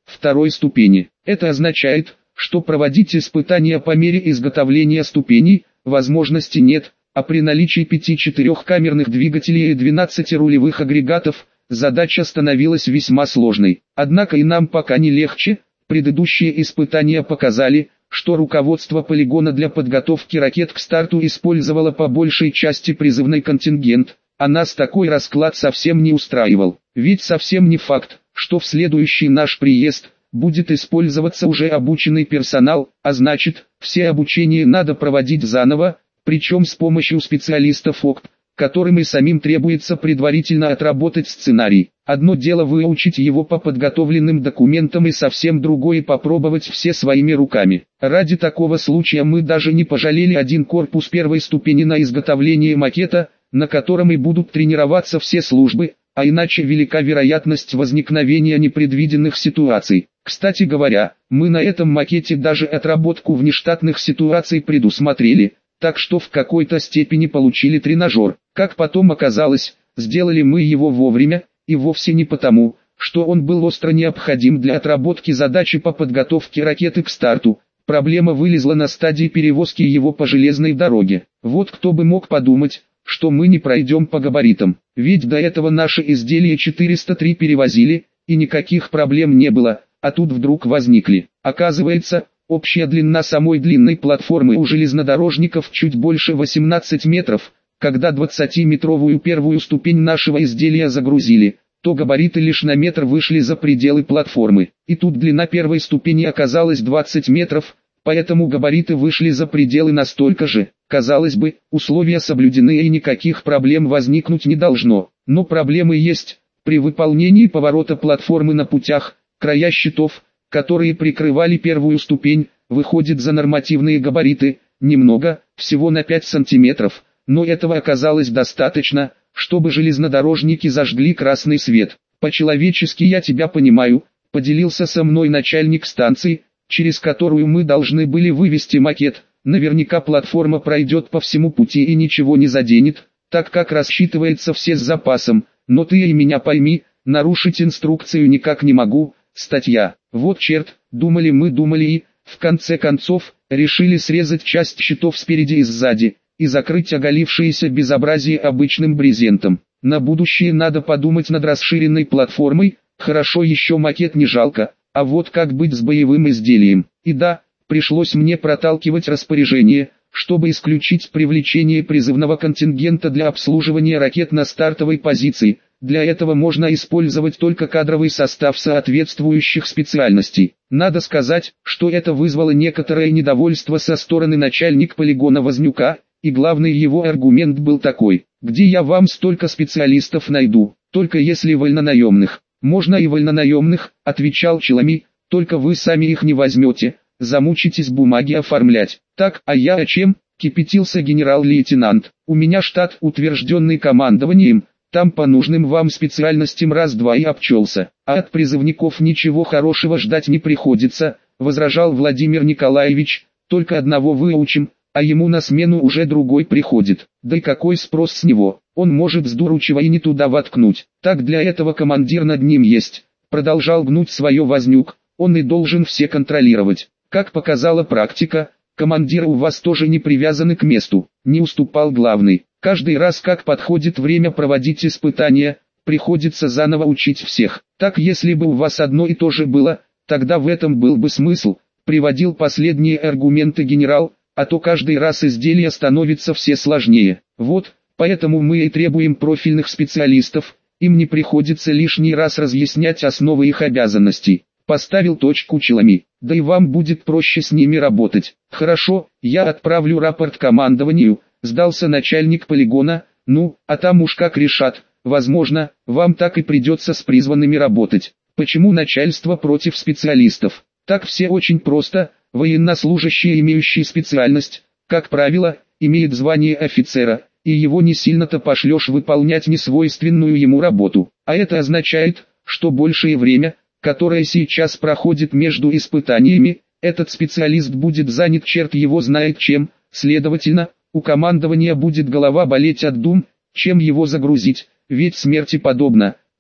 второй ступени. Это означает, что проводить испытания по мере изготовления ступеней возможности нет, а при наличии 5 четырехкамерных двигателей и 12 рулевых агрегатов, задача становилась весьма сложной. Однако и нам пока не легче. Предыдущие испытания показали, что руководство полигона для подготовки ракет к старту использовало по большей части призывной контингент, а нас такой расклад совсем не устраивал. Ведь совсем не факт, что в следующий наш приезд будет использоваться уже обученный персонал, а значит, все обучение надо проводить заново, причем с помощью специалистов ОКП, которым и самим требуется предварительно отработать сценарий. Одно дело выучить его по подготовленным документам и совсем другое попробовать все своими руками. Ради такого случая мы даже не пожалели один корпус первой ступени на изготовление макета, на котором и будут тренироваться все службы, а иначе велика вероятность возникновения непредвиденных ситуаций. Кстати говоря, мы на этом макете даже отработку внештатных ситуаций предусмотрели, так что в какой-то степени получили тренажер. Как потом оказалось, сделали мы его вовремя, и вовсе не потому, что он был остро необходим для отработки задачи по подготовке ракеты к старту. Проблема вылезла на стадии перевозки его по железной дороге. Вот кто бы мог подумать, что мы не пройдем по габаритам. Ведь до этого наши изделия 403 перевозили, и никаких проблем не было, а тут вдруг возникли. Оказывается, общая длина самой длинной платформы у железнодорожников чуть больше 18 метров. Когда 20-метровую первую ступень нашего изделия загрузили, то габариты лишь на метр вышли за пределы платформы. И тут длина первой ступени оказалась 20 метров, поэтому габариты вышли за пределы настолько же. Казалось бы, условия соблюдены и никаких проблем возникнуть не должно. Но проблемы есть. При выполнении поворота платформы на путях, края щитов, которые прикрывали первую ступень, выходят за нормативные габариты, немного, всего на 5 сантиметров. Но этого оказалось достаточно, чтобы железнодорожники зажгли красный свет. По-человечески я тебя понимаю, поделился со мной начальник станции, через которую мы должны были вывести макет. Наверняка платформа пройдет по всему пути и ничего не заденет, так как рассчитывается все с запасом. Но ты и меня пойми, нарушить инструкцию никак не могу. Статья. Вот черт, думали и, в конце концов, решили срезать часть щитов спереди и сзади, и закрыть оголившееся безобразие обычным брезентом. На будущее надо подумать над расширенной платформой, хорошо еще макет не жалко, а вот как быть с боевым изделием. И да, пришлось мне проталкивать распоряжение, чтобы исключить привлечение призывного контингента для обслуживания ракет на стартовой позиции. Для этого можно использовать только кадровый состав соответствующих специальностей. Надо сказать, что это вызвало некоторое недовольство со стороны начальника полигона Вознюка, и главный его аргумент был такой: где я вам столько специалистов найду, только если вольнонаемных. Можно и вольнонаемных, отвечал Челами, только вы сами их не возьмете, замучитесь бумаги оформлять. Так, а я о чем? Кипятился генерал-лейтенант. У меня штат, утвержденный командованием, там по нужным вам специальностям раз-два и обчелся. А от призывников ничего хорошего ждать не приходится, возражал Владимир Николаевич, только одного выучим, а ему на смену уже другой приходит. Да и какой спрос с него, он может с дуру чего и не туда воткнуть. Так для этого командир над ним есть, продолжал гнуть свое Вознюк, он и должен все контролировать. Как показала практика, командиры у вас тоже не привязаны к месту, не уступал главный. Каждый раз как подходит время проводить испытания, приходится заново учить всех. Так если бы у вас одно и то же было, тогда в этом был бы смысл, приводил последние аргументы генерал, а то каждый раз изделия становится все сложнее. Вот, поэтому мы и требуем профильных специалистов, им не приходится лишний раз разъяснять основы их обязанностей. Поставил точку Челами, да и вам будет проще с ними работать. Хорошо, я отправлю рапорт командованию, сдался начальник полигона, ну, а там уж как решат, возможно, вам так и придется с призванными работать. Почему начальство против специалистов? Так все очень просто. Военнослужащий, имеющий специальность, как правило, имеет звание офицера, и его не сильно-то пошлешь выполнять несвойственную ему работу. А это означает, что большее время, которое сейчас проходит между испытаниями, этот специалист будет занят черт его знает чем, следовательно, у командования будет голова болеть от дум, чем его загрузить, ведь смерти подобно,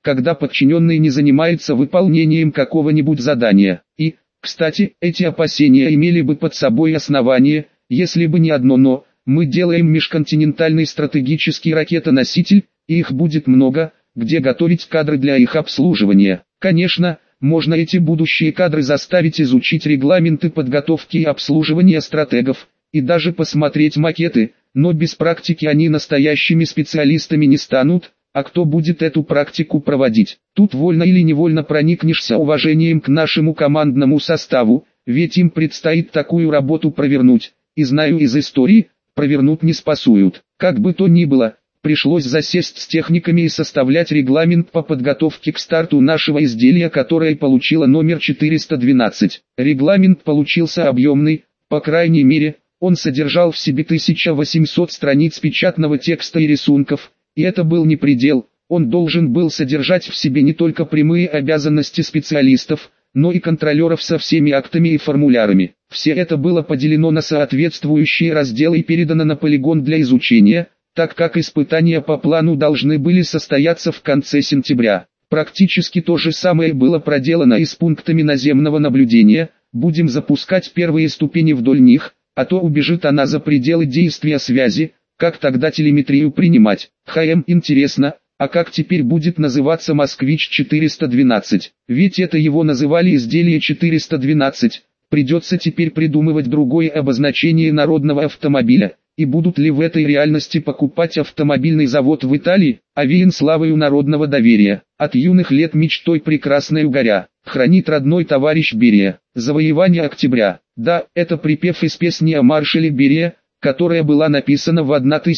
когда подчиненный не занимается выполнением какого-нибудь задания. И, кстати, эти опасения имели бы под собой основание, если бы не одно «но». Мы делаем межконтинентальный стратегический ракетоноситель, и их будет много, где готовить кадры для их обслуживания. Конечно, можно эти будущие кадры заставить изучить регламенты подготовки и обслуживания стратегов, и даже посмотреть макеты, но без практики они настоящими специалистами не станут, а кто будет эту практику проводить? Тут вольно или невольно проникнешься уважением к нашему командному составу, ведь им предстоит такую работу провернуть, и знаю из истории, провернуть не спасуют. Как бы то ни было, пришлось засесть с техниками и составлять регламент по подготовке к старту нашего изделия, которое получило номер 412. Регламент получился объемный, по крайней мере, он содержал в себе 1800 страниц печатного текста и рисунков, и это был не предел, он должен был содержать в себе не только прямые обязанности специалистов, но и контролеров со всеми актами и формулярами. Все это было поделено на соответствующие разделы и передано на полигон для изучения, так как испытания по плану должны были состояться в конце сентября. Практически то же самое было проделано и с пунктами наземного наблюдения, будем запускать первые ступени вдоль них, а то убежит она за пределы действия связи, как тогда телеметрию принимать. Интересно, а как теперь будет называться «Москвич-412», ведь это его называли изделие 412, придется теперь придумывать другое обозначение народного автомобиля, и будут ли в этой реальности покупать автомобильный завод в Италии, овеян славою народного доверия, от юных лет мечтой прекрасной горя, хранит родной товарищ Берия, завоевание октября. Да, это припев из песни о маршале Берия, которая была написана в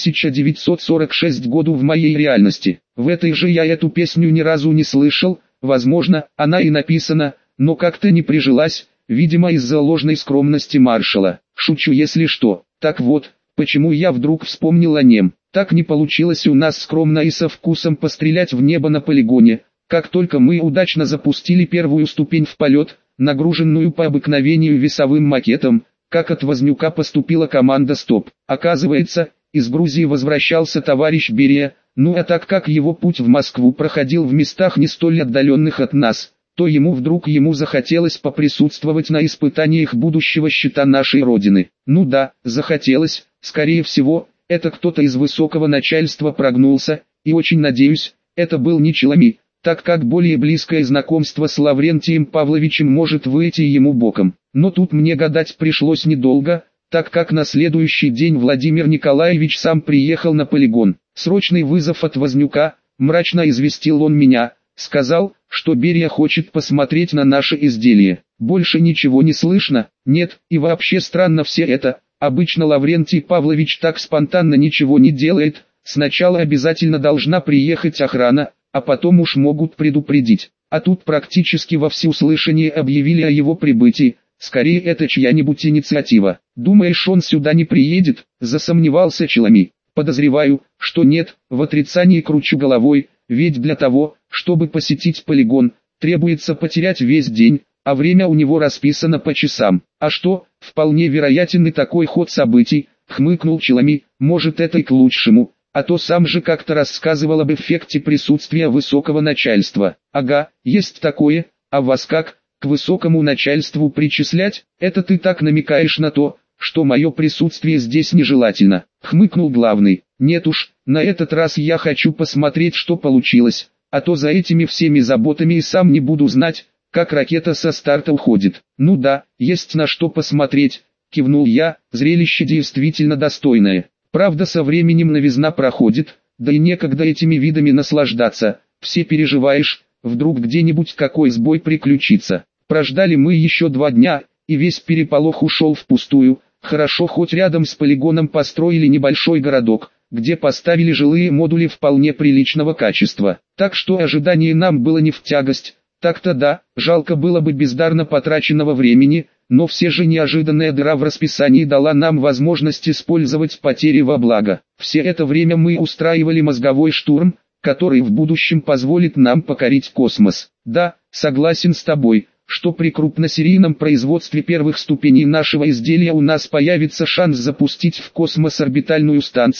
1946 году в моей реальности. В этой же я эту песню ни разу не слышал, возможно, она и написана, но как-то не прижилась, видимо из-за ложной скромности маршала. Шучу если что. Так вот, почему я вдруг вспомнил о нем. Так не получилось у нас скромно и со вкусом пострелять в небо на полигоне. Как только мы удачно запустили первую ступень в полет, нагруженную по обыкновению весовым макетом, как от Вознюка поступила команда «Стоп». Оказывается, из Грузии возвращался товарищ Берия, ну а так как его путь в Москву проходил в местах не столь отдаленных от нас, то ему захотелось поприсутствовать на испытаниях будущего щита нашей Родины. Ну да, захотелось, скорее всего, это кто-то из высокого начальства прогнулся, и очень надеюсь, это был не Челами, так как более близкое знакомство с Лаврентием Павловичем может выйти ему боком. Но тут мне гадать пришлось недолго, так как на следующий день Владимир Николаевич сам приехал на полигон. Срочный вызов от Вознюка, мрачно известил он меня, сказал, что Берия хочет посмотреть на наше изделие. Больше ничего не слышно, нет, и вообще странно все это, обычно Лаврентий Павлович так спонтанно ничего не делает, сначала обязательно должна приехать охрана, а потом уж могут предупредить. А тут практически во всеуслышание объявили о его прибытии, скорее это чья-нибудь инициатива. Думаешь, он сюда не приедет? Засомневался Челами. Подозреваю, что нет, в отрицании кручу головой, ведь для того, чтобы посетить полигон, требуется потерять весь день, а время у него расписано по часам. А что, вполне вероятен и такой ход событий, хмыкнул Челами, может это и к лучшему. А то сам же как-то рассказывал об эффекте присутствия высокого начальства. Ага, есть такое, а вас как, к высокому начальству причислять? Это ты так намекаешь на то, что мое присутствие здесь нежелательно, хмыкнул главный. Нет уж, на этот раз я хочу посмотреть, что получилось, а то за этими всеми заботами и сам не буду знать, как ракета со старта уходит. Ну да, есть на что посмотреть, кивнул я, зрелище действительно достойное. Правда со временем новизна проходит, да и некогда этими видами наслаждаться, все переживаешь, вдруг где-нибудь какой сбой приключится. Прождали мы еще 2 дня, и весь переполох ушел впустую, хорошо хоть рядом с полигоном построили небольшой городок, где поставили жилые модули вполне приличного качества, так что ожидание нам было не в тягость. Так-то да, жалко было бы бездарно потраченного времени, но все же неожиданная дыра в расписании дала нам возможность использовать потери во благо. Все это время мы устраивали мозговой штурм, который в будущем позволит нам покорить космос. Да, согласен с тобой, что при крупносерийном производстве первых ступеней нашего изделия у нас появится шанс запустить в космос орбитальную станцию,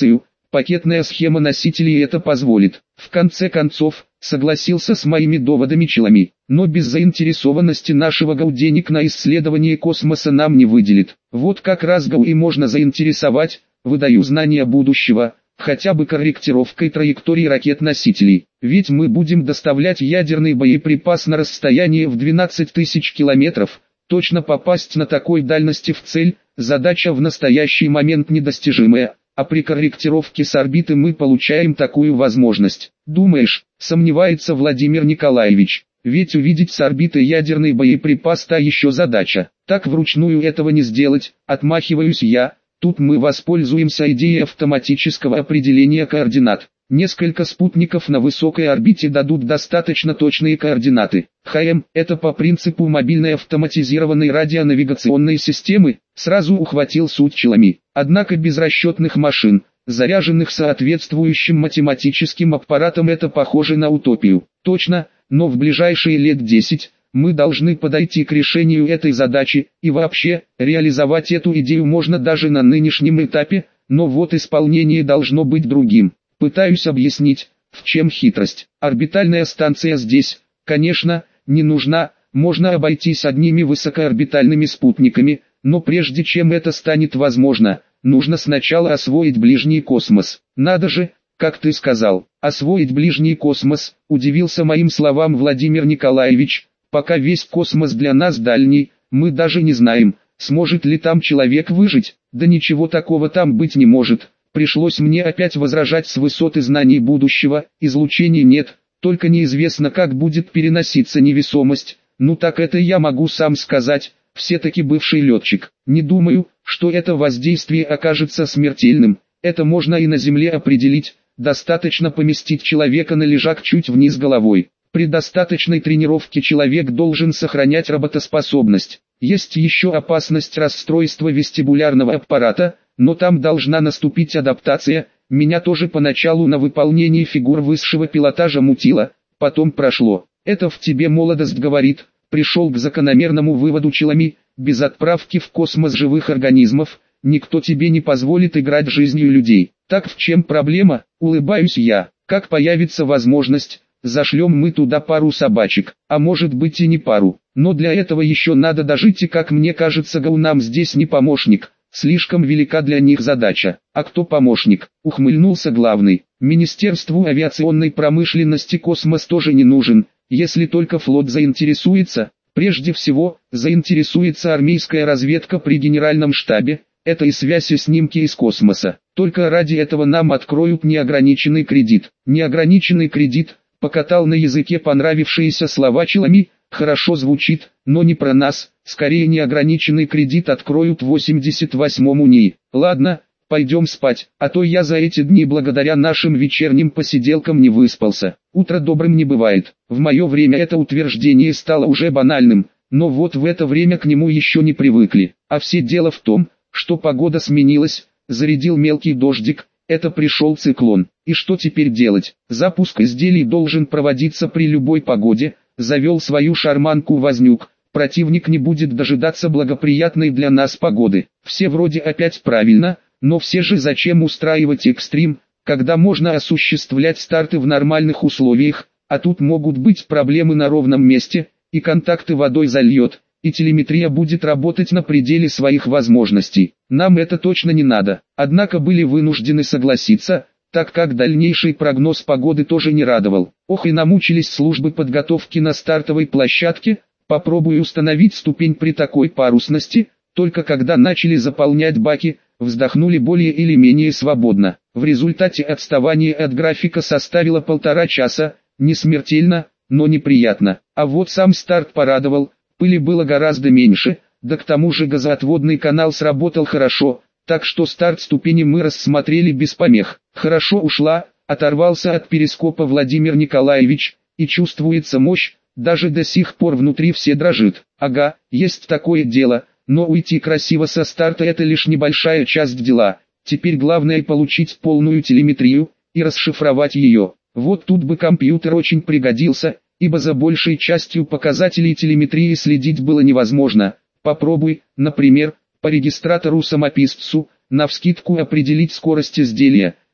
пакетная схема носителей это позволит. В конце концов, согласился с моими доводами Челами, но без заинтересованности нашего ГАУ денег на исследование космоса нам не выделит. Вот как раз ГАУ и можно заинтересовать, выдаю знания будущего, хотя бы корректировкой траектории ракет-носителей. Ведь мы будем доставлять ядерный боеприпас на расстояние в 12 тысяч километров. Точно попасть на такой дальности в цель, задача в настоящий момент недостижимая, а при корректировке с орбиты мы получаем такую возможность. Думаешь, сомневается Владимир Николаевич, ведь увидеть с орбиты ядерный боеприпас та еще задача. Так вручную этого не сделать, отмахиваюсь я. Тут мы воспользуемся идеей автоматического определения координат. Несколько спутников на высокой орбите дадут достаточно точные координаты. ХМ – это по принципу мобильной автоматизированной радионавигационной системы, сразу ухватил суть Челами. Однако без расчетных машин, заряженных соответствующим математическим аппаратом, это похоже на утопию. Точно, но в ближайшие лет 10 мы должны подойти к решению этой задачи, и вообще, реализовать эту идею можно даже на нынешнем этапе, но вот исполнение должно быть другим. Пытаюсь объяснить, в чем хитрость. Орбитальная станция здесь, конечно, не нужна, можно обойтись одними высокоорбитальными спутниками, но прежде чем это станет возможно, нужно сначала освоить ближний космос. Надо же, как ты сказал, освоить ближний космос, удивился моим словам Владимир Николаевич. Пока весь космос для нас дальний, мы даже не знаем, сможет ли там человек выжить. Да ничего такого там быть не может. Пришлось мне опять возражать с высоты знаний будущего. Излучений нет, только неизвестно, как будет переноситься невесомость. Ну так это я могу сам сказать, все-таки бывший летчик. Не думаю, что это воздействие окажется смертельным. Это можно и на Земле определить. Достаточно поместить человека на лежак чуть вниз головой. При достаточной тренировке человек должен сохранять работоспособность. Есть еще опасность расстройства вестибулярного аппарата, но там должна наступить адаптация. Меня тоже поначалу на выполнении фигур высшего пилотажа мутило, потом прошло. Это в тебе молодость говорит. Пришел к закономерному выводу Челами, без отправки в космос живых организмов, никто тебе не позволит играть жизнью людей. Так в чем проблема? Улыбаюсь я. Как появится возможность, зашлем мы туда пару собачек, а может быть и не пару. Но для этого еще надо дожить, и как мне кажется, ГАУ нам здесь не помощник. Слишком велика для них задача. А кто помощник? Ухмыльнулся главный. Министерству авиационной промышленности космос тоже не нужен, если только флот заинтересуется. Прежде всего, заинтересуется армейская разведка при генеральном штабе. Это и связь и снимки из космоса. Только ради этого нам откроют неограниченный кредит. Неограниченный кредит, покатал на языке понравившиеся слова Челами. Хорошо звучит, но не про нас. Скорее неограниченный кредит откроют в 88-м УНИ. Ладно, пойдем спать, а то я за эти дни благодаря нашим вечерним посиделкам не выспался. Утро добрым не бывает. В мое время это утверждение стало уже банальным, но вот в это время к нему еще не привыкли. А все дело в том, что погода сменилась, зарядил мелкий дождик, это пришел циклон. И что теперь делать? Запуск изделий должен проводиться при любой погоде. Завел свою шарманку Вознюк. Противник не будет дожидаться благоприятной для нас погоды. Все вроде опять правильно, но все же зачем устраивать экстрим, когда можно осуществлять старты в нормальных условиях, а тут могут быть проблемы на ровном месте, и контакты водой зальет, и телеметрия будет работать на пределе своих возможностей. Нам это точно не надо, однако были вынуждены согласиться, так как дальнейший прогноз погоды тоже не радовал. Ох и намучились службы подготовки на стартовой площадке. Попробую установить ступень при такой парусности. Только когда начали заполнять баки, вздохнули более или менее свободно. В результате отставание от графика составило 1,5 часа, не смертельно, но неприятно. А вот сам старт порадовал, пыли было гораздо меньше, да к тому же газоотводный канал сработал хорошо, так что старт ступени мы рассмотрели без помех. Хорошо ушла, оторвался от перископа Владимир Николаевич, и чувствуется мощь, даже до сих пор внутри все дрожит. Ага, есть такое дело, но уйти красиво со старта это лишь небольшая часть дела. Теперь главное получить полную телеметрию и расшифровать ее. Вот тут бы компьютер очень пригодился, ибо за большей частью показателей телеметрии следить было невозможно. Попробуй, например, по регистратору-самописцу, навскидку определить скорость изделия.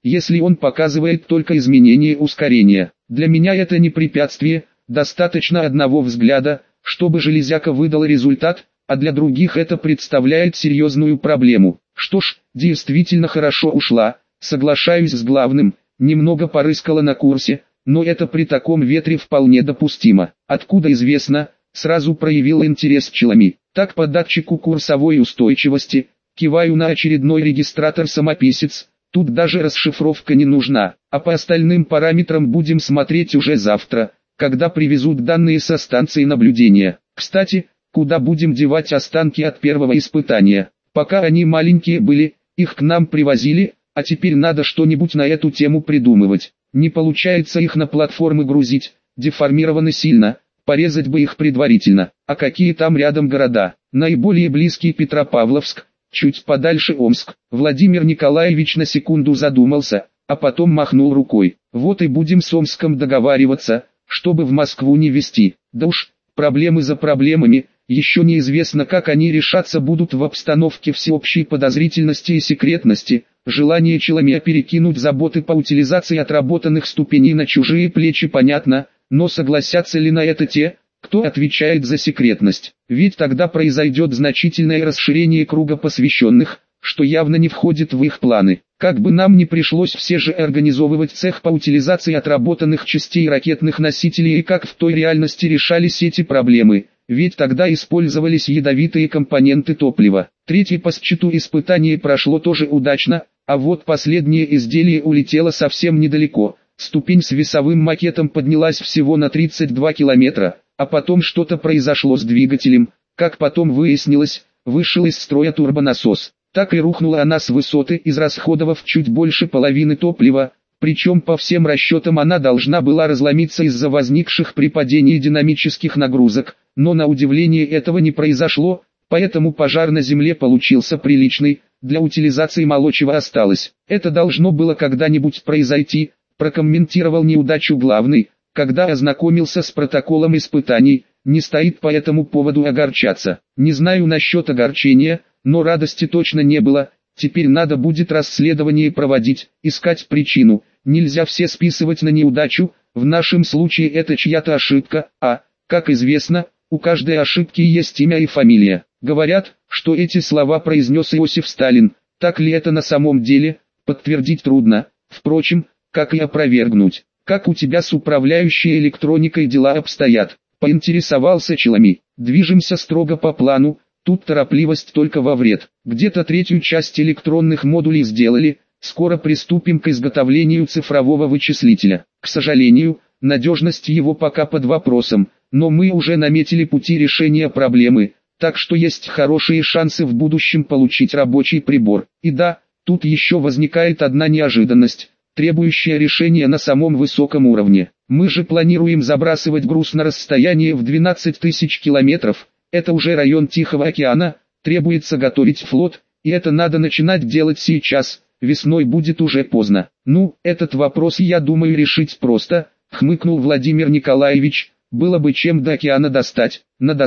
если он показывает только изменение ускорения. Для меня это не препятствие, достаточно одного взгляда, чтобы железяка выдала результат, а для других это представляет серьезную проблему. Что ж, действительно хорошо ушла, соглашаюсь с главным, немного порыскала на курсе, но это при таком ветре вполне допустимо. Откуда известно, сразу проявил интерес Челами. Так по датчику курсовой устойчивости, киваю на очередной регистратор-самописец, тут даже расшифровка не нужна, а по остальным параметрам будем смотреть уже завтра, когда привезут данные со станции наблюдения. Кстати, куда будем девать останки от первого испытания? Пока они маленькие были, их к нам привозили, а теперь надо что-нибудь на эту тему придумывать. Не получается их на платформы грузить, деформированы сильно, порезать бы их предварительно. А какие там рядом города? Наиболее близкий Петропавловск, чуть подальше Омск. Владимир Николаевич на секунду задумался, а потом махнул рукой. Вот и будем с Омском договариваться, чтобы в Москву не везти. Да уж, проблемы за проблемами, еще неизвестно, как они решаться будут в обстановке всеобщей подозрительности и секретности. Желание Челомея перекинуть заботы по утилизации отработанных ступеней на чужие плечи понятно, но согласятся ли на это те, кто отвечает за секретность? Ведь тогда произойдет значительное расширение круга посвященных, что явно не входит в их планы. Как бы нам ни пришлось все же организовывать цех по утилизации отработанных частей ракетных носителей и как в той реальности решались эти проблемы, ведь тогда использовались ядовитые компоненты топлива. Третье по счету испытание прошло тоже удачно, а вот последнее изделие улетело совсем недалеко. Ступень с весовым макетом поднялась всего на 32 километра, а потом что-то произошло с двигателем, как потом выяснилось, вышел из строя турбонасос. Так и рухнула она с высоты, израсходовав чуть больше половины топлива, причем по всем расчетам она должна была разломиться из-за возникших при падении динамических нагрузок, но на удивление этого не произошло, поэтому пожар на земле получился приличный, для утилизации мало чего осталось. Это должно было когда-нибудь произойти, прокомментировал неудачу главный, когда ознакомился с протоколом испытаний. Не стоит по этому поводу огорчаться. Не знаю насчет огорчения, но радости точно не было. Теперь надо будет расследование проводить, искать причину. Нельзя все списывать на неудачу, в нашем случае это чья-то ошибка, а, как известно, у каждой ошибки есть имя и фамилия. Говорят, что эти слова произнес Иосиф Сталин. Так ли это на самом деле, подтвердить трудно. Впрочем, как и опровергнуть. Как у тебя с управляющей электроникой дела обстоят? Поинтересовался Челами. Движемся строго по плану, тут торопливость только во вред. Где-то третью часть электронных модулей сделали, скоро приступим к изготовлению цифрового вычислителя. К сожалению, надежность его пока под вопросом, но мы уже наметили пути решения проблемы, так что есть хорошие шансы в будущем получить рабочий прибор. И да, тут еще возникает одна неожиданность, требующая решения на самом высоком уровне. Мы же планируем забрасывать груз на расстояние в 12 тысяч километров, это уже район Тихого океана, требуется готовить флот, и это надо начинать делать сейчас, весной будет уже поздно. Ну, этот вопрос я думаю решить просто, хмыкнул Владимир Николаевич, было бы чем до океана достать.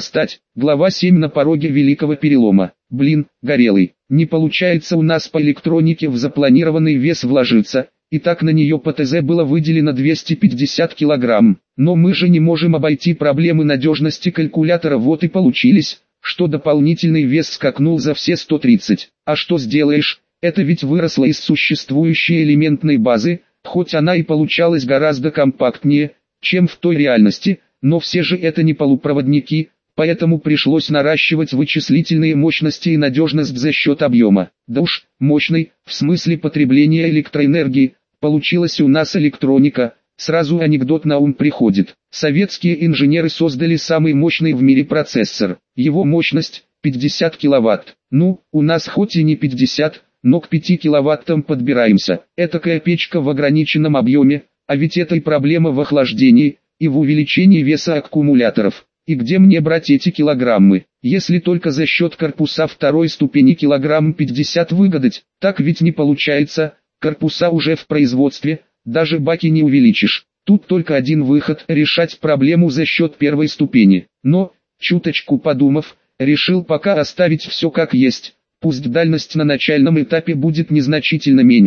Глава 7 на пороге великого перелома. Блин, горелый, не получается у нас по электронике в запланированный вес вложиться. И так на нее по ТЗ было выделено 250 килограмм. Но мы же не можем обойти проблемы надежности калькулятора, вот и получились, что дополнительный вес скакнул за все 130. А что сделаешь, это ведь выросло из существующей элементной базы, хоть она и получалась гораздо компактнее, чем в той реальности, но все же это не полупроводники, поэтому пришлось наращивать вычислительные мощности и надежность за счет объема. Да уж, мощный, в смысле потребления электроэнергии, получилась у нас электроника. Сразу анекдот на ум приходит. Советские инженеры создали самый мощный в мире процессор. Его мощность 50 киловатт. Ну, у нас хоть и не 50, но к 5 киловаттам подбираемся. Этакая печка в ограниченном объеме, а ведь это и проблема в охлаждении, и в увеличении веса аккумуляторов. И где мне брать эти килограммы, если только за счет корпуса второй ступени килограмм 50 выгадать? Так ведь не получается, корпуса уже в производстве, даже баки не увеличишь. Тут только один выход – решать проблему за счет первой ступени. Но, чуточку подумав, решил пока оставить все как есть. Пусть дальность на начальном этапе будет незначительно меньше,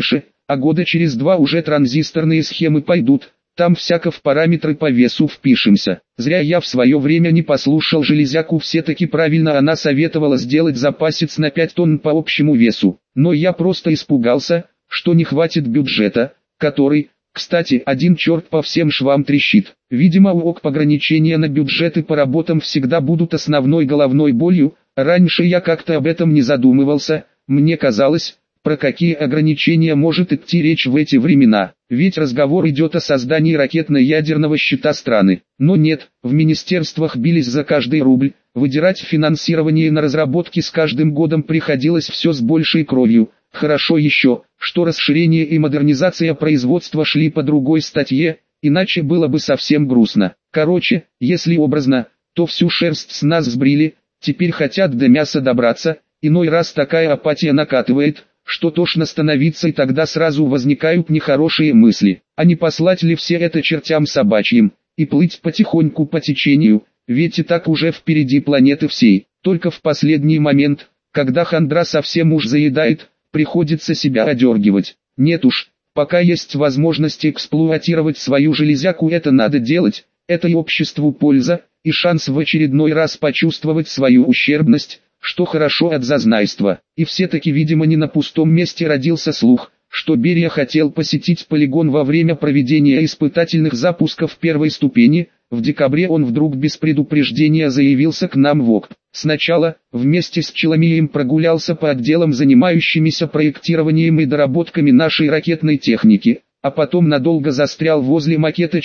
а года через 2 уже транзисторные схемы пойдут. Там всяко в параметры по весу впишемся. Зря я в свое время не послушал железяку, все-таки правильно она советовала сделать запасец на 5 тонн по общему весу. Но я просто испугался, что не хватит бюджета, который, кстати, один черт по всем швам трещит. Видимо, УОК ограничения на бюджеты по работам всегда будут основной головной болью. Раньше я как-то об этом не задумывался, мне казалось, про какие ограничения может идти речь в эти времена, ведь разговор идет о создании ракетно-ядерного щита страны. Но нет, в министерствах бились за каждый рубль, выдирать финансирование на разработки с каждым годом приходилось все с большей кровью. Хорошо еще, что расширение и модернизация производства шли по другой статье, иначе было бы совсем грустно. Короче, если образно, то всю шерсть с нас сбрили, теперь хотят до мяса добраться, иной раз такая апатия накатывает, что тошно становиться, и тогда сразу возникают нехорошие мысли, а не послать ли все это чертям собачьим, и плыть потихоньку по течению, ведь и так уже впереди планеты всей. Только в последний момент, когда хандра совсем уж заедает, приходится себя одергивать. Нет уж, пока есть возможность эксплуатировать свою железяку, это надо делать, это и обществу польза, и шанс в очередной раз почувствовать свою ущербность, что хорошо от зазнайства. И все-таки, видимо, не на пустом месте родился слух, что Берия хотел посетить полигон во время проведения испытательных запусков первой ступени. В декабре он вдруг без предупреждения заявился к нам в ОКП. Сначала, вместе с Челомеем прогулялся по отделам, занимающимися проектированием и доработками нашей ракетной техники, а потом надолго застрял возле макета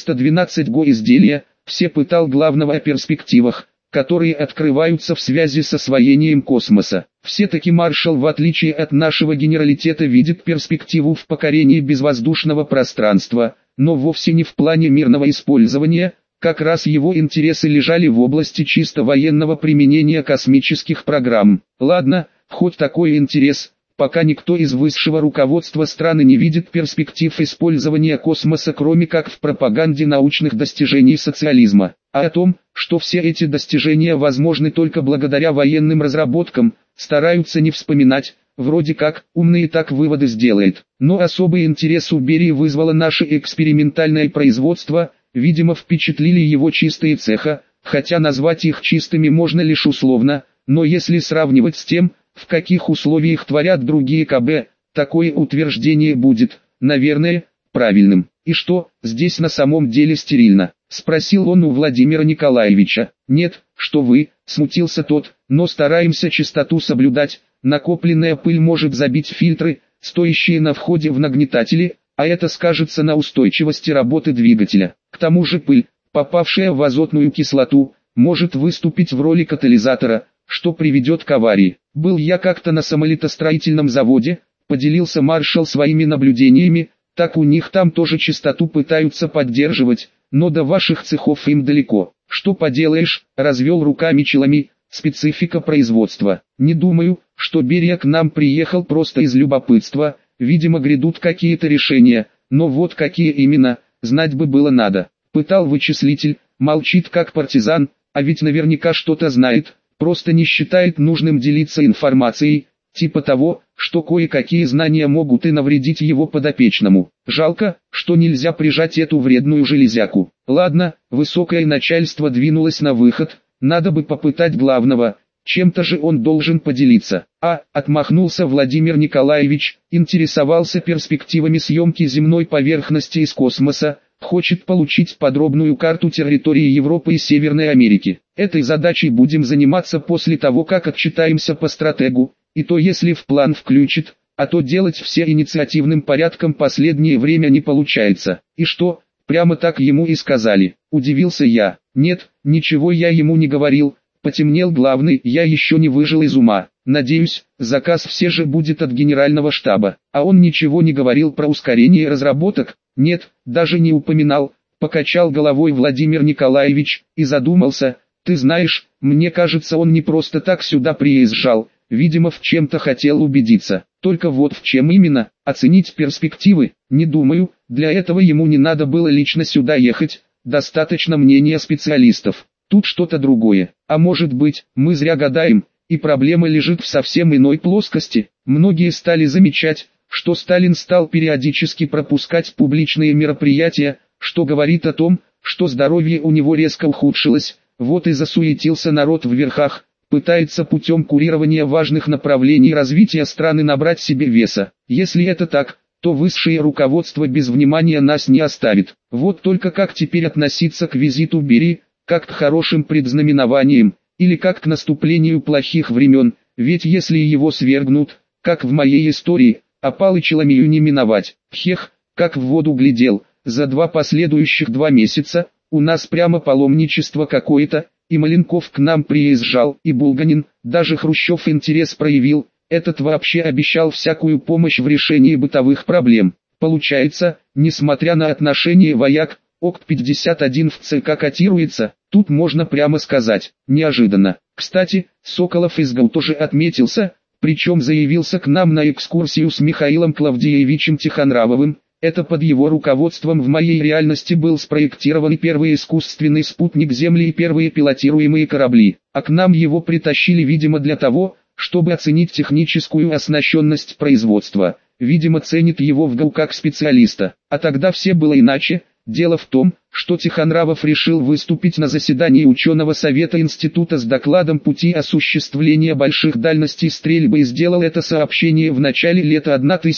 412 ГО изделия, все пытал главного о перспективах, которые открываются в связи с освоением космоса. Все-таки маршал, в отличие от нашего генералитета, видит перспективу в покорении безвоздушного пространства, но вовсе не в плане мирного использования. Как раз его интересы лежали в области чисто военного применения космических программ. Ладно, хоть такой интерес, пока никто из высшего руководства страны не видит перспектив использования космоса, кроме как в пропаганде научных достижений социализма. А о том, что все эти достижения возможны только благодаря военным разработкам, стараются не вспоминать. Вроде как, умные так выводы сделает. Но особый интерес у Берии вызвало наше экспериментальное производство. Видимо, впечатлили его чистые цеха, хотя назвать их чистыми можно лишь условно, но если сравнивать с тем, в каких условиях творят другие КБ, такое утверждение будет, наверное, правильным. «И что, здесь на самом деле стерильно?» — спросил он у Владимира Николаевича. «Нет, что вы», — смутился тот, — «но стараемся чистоту соблюдать, накопленная пыль может забить фильтры, стоящие на входе в нагнетатели, а это скажется на устойчивости работы двигателя. К тому же пыль, попавшая в азотную кислоту, может выступить в роли катализатора, что приведет к аварии. Был я как-то на самолетостроительном заводе», — поделился маршал своими наблюдениями, — «так у них там тоже чистоту пытаются поддерживать, но до ваших цехов им далеко». «Что поделаешь», — развел руками Челоми, — «специфика производства. Не думаю, что Берия к нам приехал просто из любопытства, видимо грядут какие-то решения, но вот какие именно, знать бы было надо». Пытал вычислитель, молчит как партизан, а ведь наверняка что-то знает, просто не считает нужным делиться информацией, типа того, что кое-какие знания могут и навредить его подопечному. Жалко, что нельзя прижать эту вредную железяку. Ладно, высокое начальство двинулось на выход, надо бы попытать главного, чем-то же он должен поделиться. Отмахнулся Владимир Николаевич, интересовался перспективами съемки земной поверхности из космоса, хочет получить подробную карту территории Европы и Северной Америки. Этой задачей будем заниматься после того, как отчитаемся по стратегу, и то если в план включит, а то делать все инициативным порядком последнее время не получается. И что, прямо так ему и сказали? Удивился я. Нет, ничего я ему не говорил, потемнел главный, я еще не выжил из ума. Надеюсь, заказ все же будет от генерального штаба. А он ничего не говорил про ускорение разработок? Нет, даже не упоминал. Покачал головой Владимир Николаевич и задумался. Ты знаешь, мне кажется, он не просто так сюда приезжал, видимо в чем-то хотел убедиться. Только вот в чем именно, оценить перспективы, не думаю, для этого ему не надо было лично сюда ехать, достаточно мнения специалистов. Тут что-то другое. А может быть, мы зря гадаем, и проблема лежит в совсем иной плоскости. Многие стали замечать, что Сталин стал периодически пропускать публичные мероприятия, что говорит о том, что здоровье у него резко ухудшилось. Вот и засуетился народ в верхах, пытается путем курирования важных направлений развития страны набрать себе веса. Если это так, то высшее руководство без внимания нас не оставит. Вот только как теперь относиться к визиту Берии, как к хорошим предзнаменованиям, или как к наступлению плохих времен, ведь если его свергнут, как в моей истории, опалы Челомею не миновать. Хех, как в воду глядел, за последующих 2 месяца, у нас прямо паломничество какое-то, и Маленков к нам приезжал, и Булганин, даже Хрущев интерес проявил, этот вообще обещал всякую помощь в решении бытовых проблем. Получается, несмотря на отношение вояк, ОК-51 в ЦК котируется, тут можно прямо сказать, неожиданно. Кстати, Соколов из ГАУ тоже отметился, причем заявился к нам на экскурсию с Михаилом Клавдиевичем Тихонравовым. Это под его руководством в моей реальности был спроектирован первый искусственный спутник Земли и первые пилотируемые корабли, а к нам его притащили видимо для того, чтобы оценить техническую оснащенность производства. Видимо ценит его в ГАУ как специалиста, а тогда все было иначе. Дело в том, что Тихонравов решил выступить на заседании ученого совета института с докладом пути осуществления больших дальностей стрельбы и сделал это сообщение в начале лета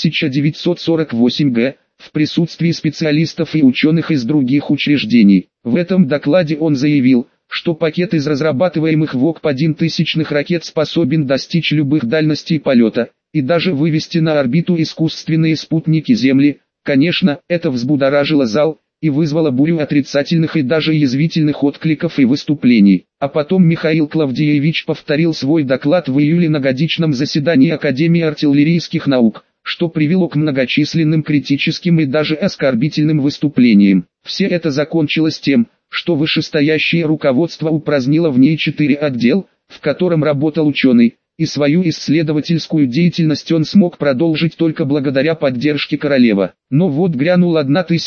1948 г. в присутствии специалистов и ученых из других учреждений. В этом докладе он заявил, что пакет из разрабатываемых в ОК-1000 ракет способен достичь любых дальностей полета, и даже вывести на орбиту искусственные спутники Земли. Конечно, это взбудоражило зал и вызвало бурю отрицательных и даже язвительных откликов и выступлений. А потом Михаил Клавдиевич повторил свой доклад в июле на годичном заседании Академии артиллерийских наук, что привело к многочисленным критическим и даже оскорбительным выступлениям. Все это закончилось тем, что вышестоящее руководство упразднило в ней 4 отдел, в котором работал ученый, и свою исследовательскую деятельность он смог продолжить только благодаря поддержке королева. Но вот грянул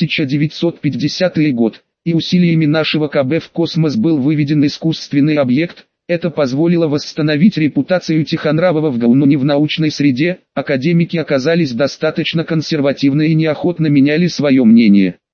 1950 год, и усилиями нашего КБ в космос был выведен искусственный объект. Это позволило восстановить репутацию Тихонравова в ГАУ, но не в научной среде. Академики оказались достаточно консервативны и неохотно меняли свое мнение.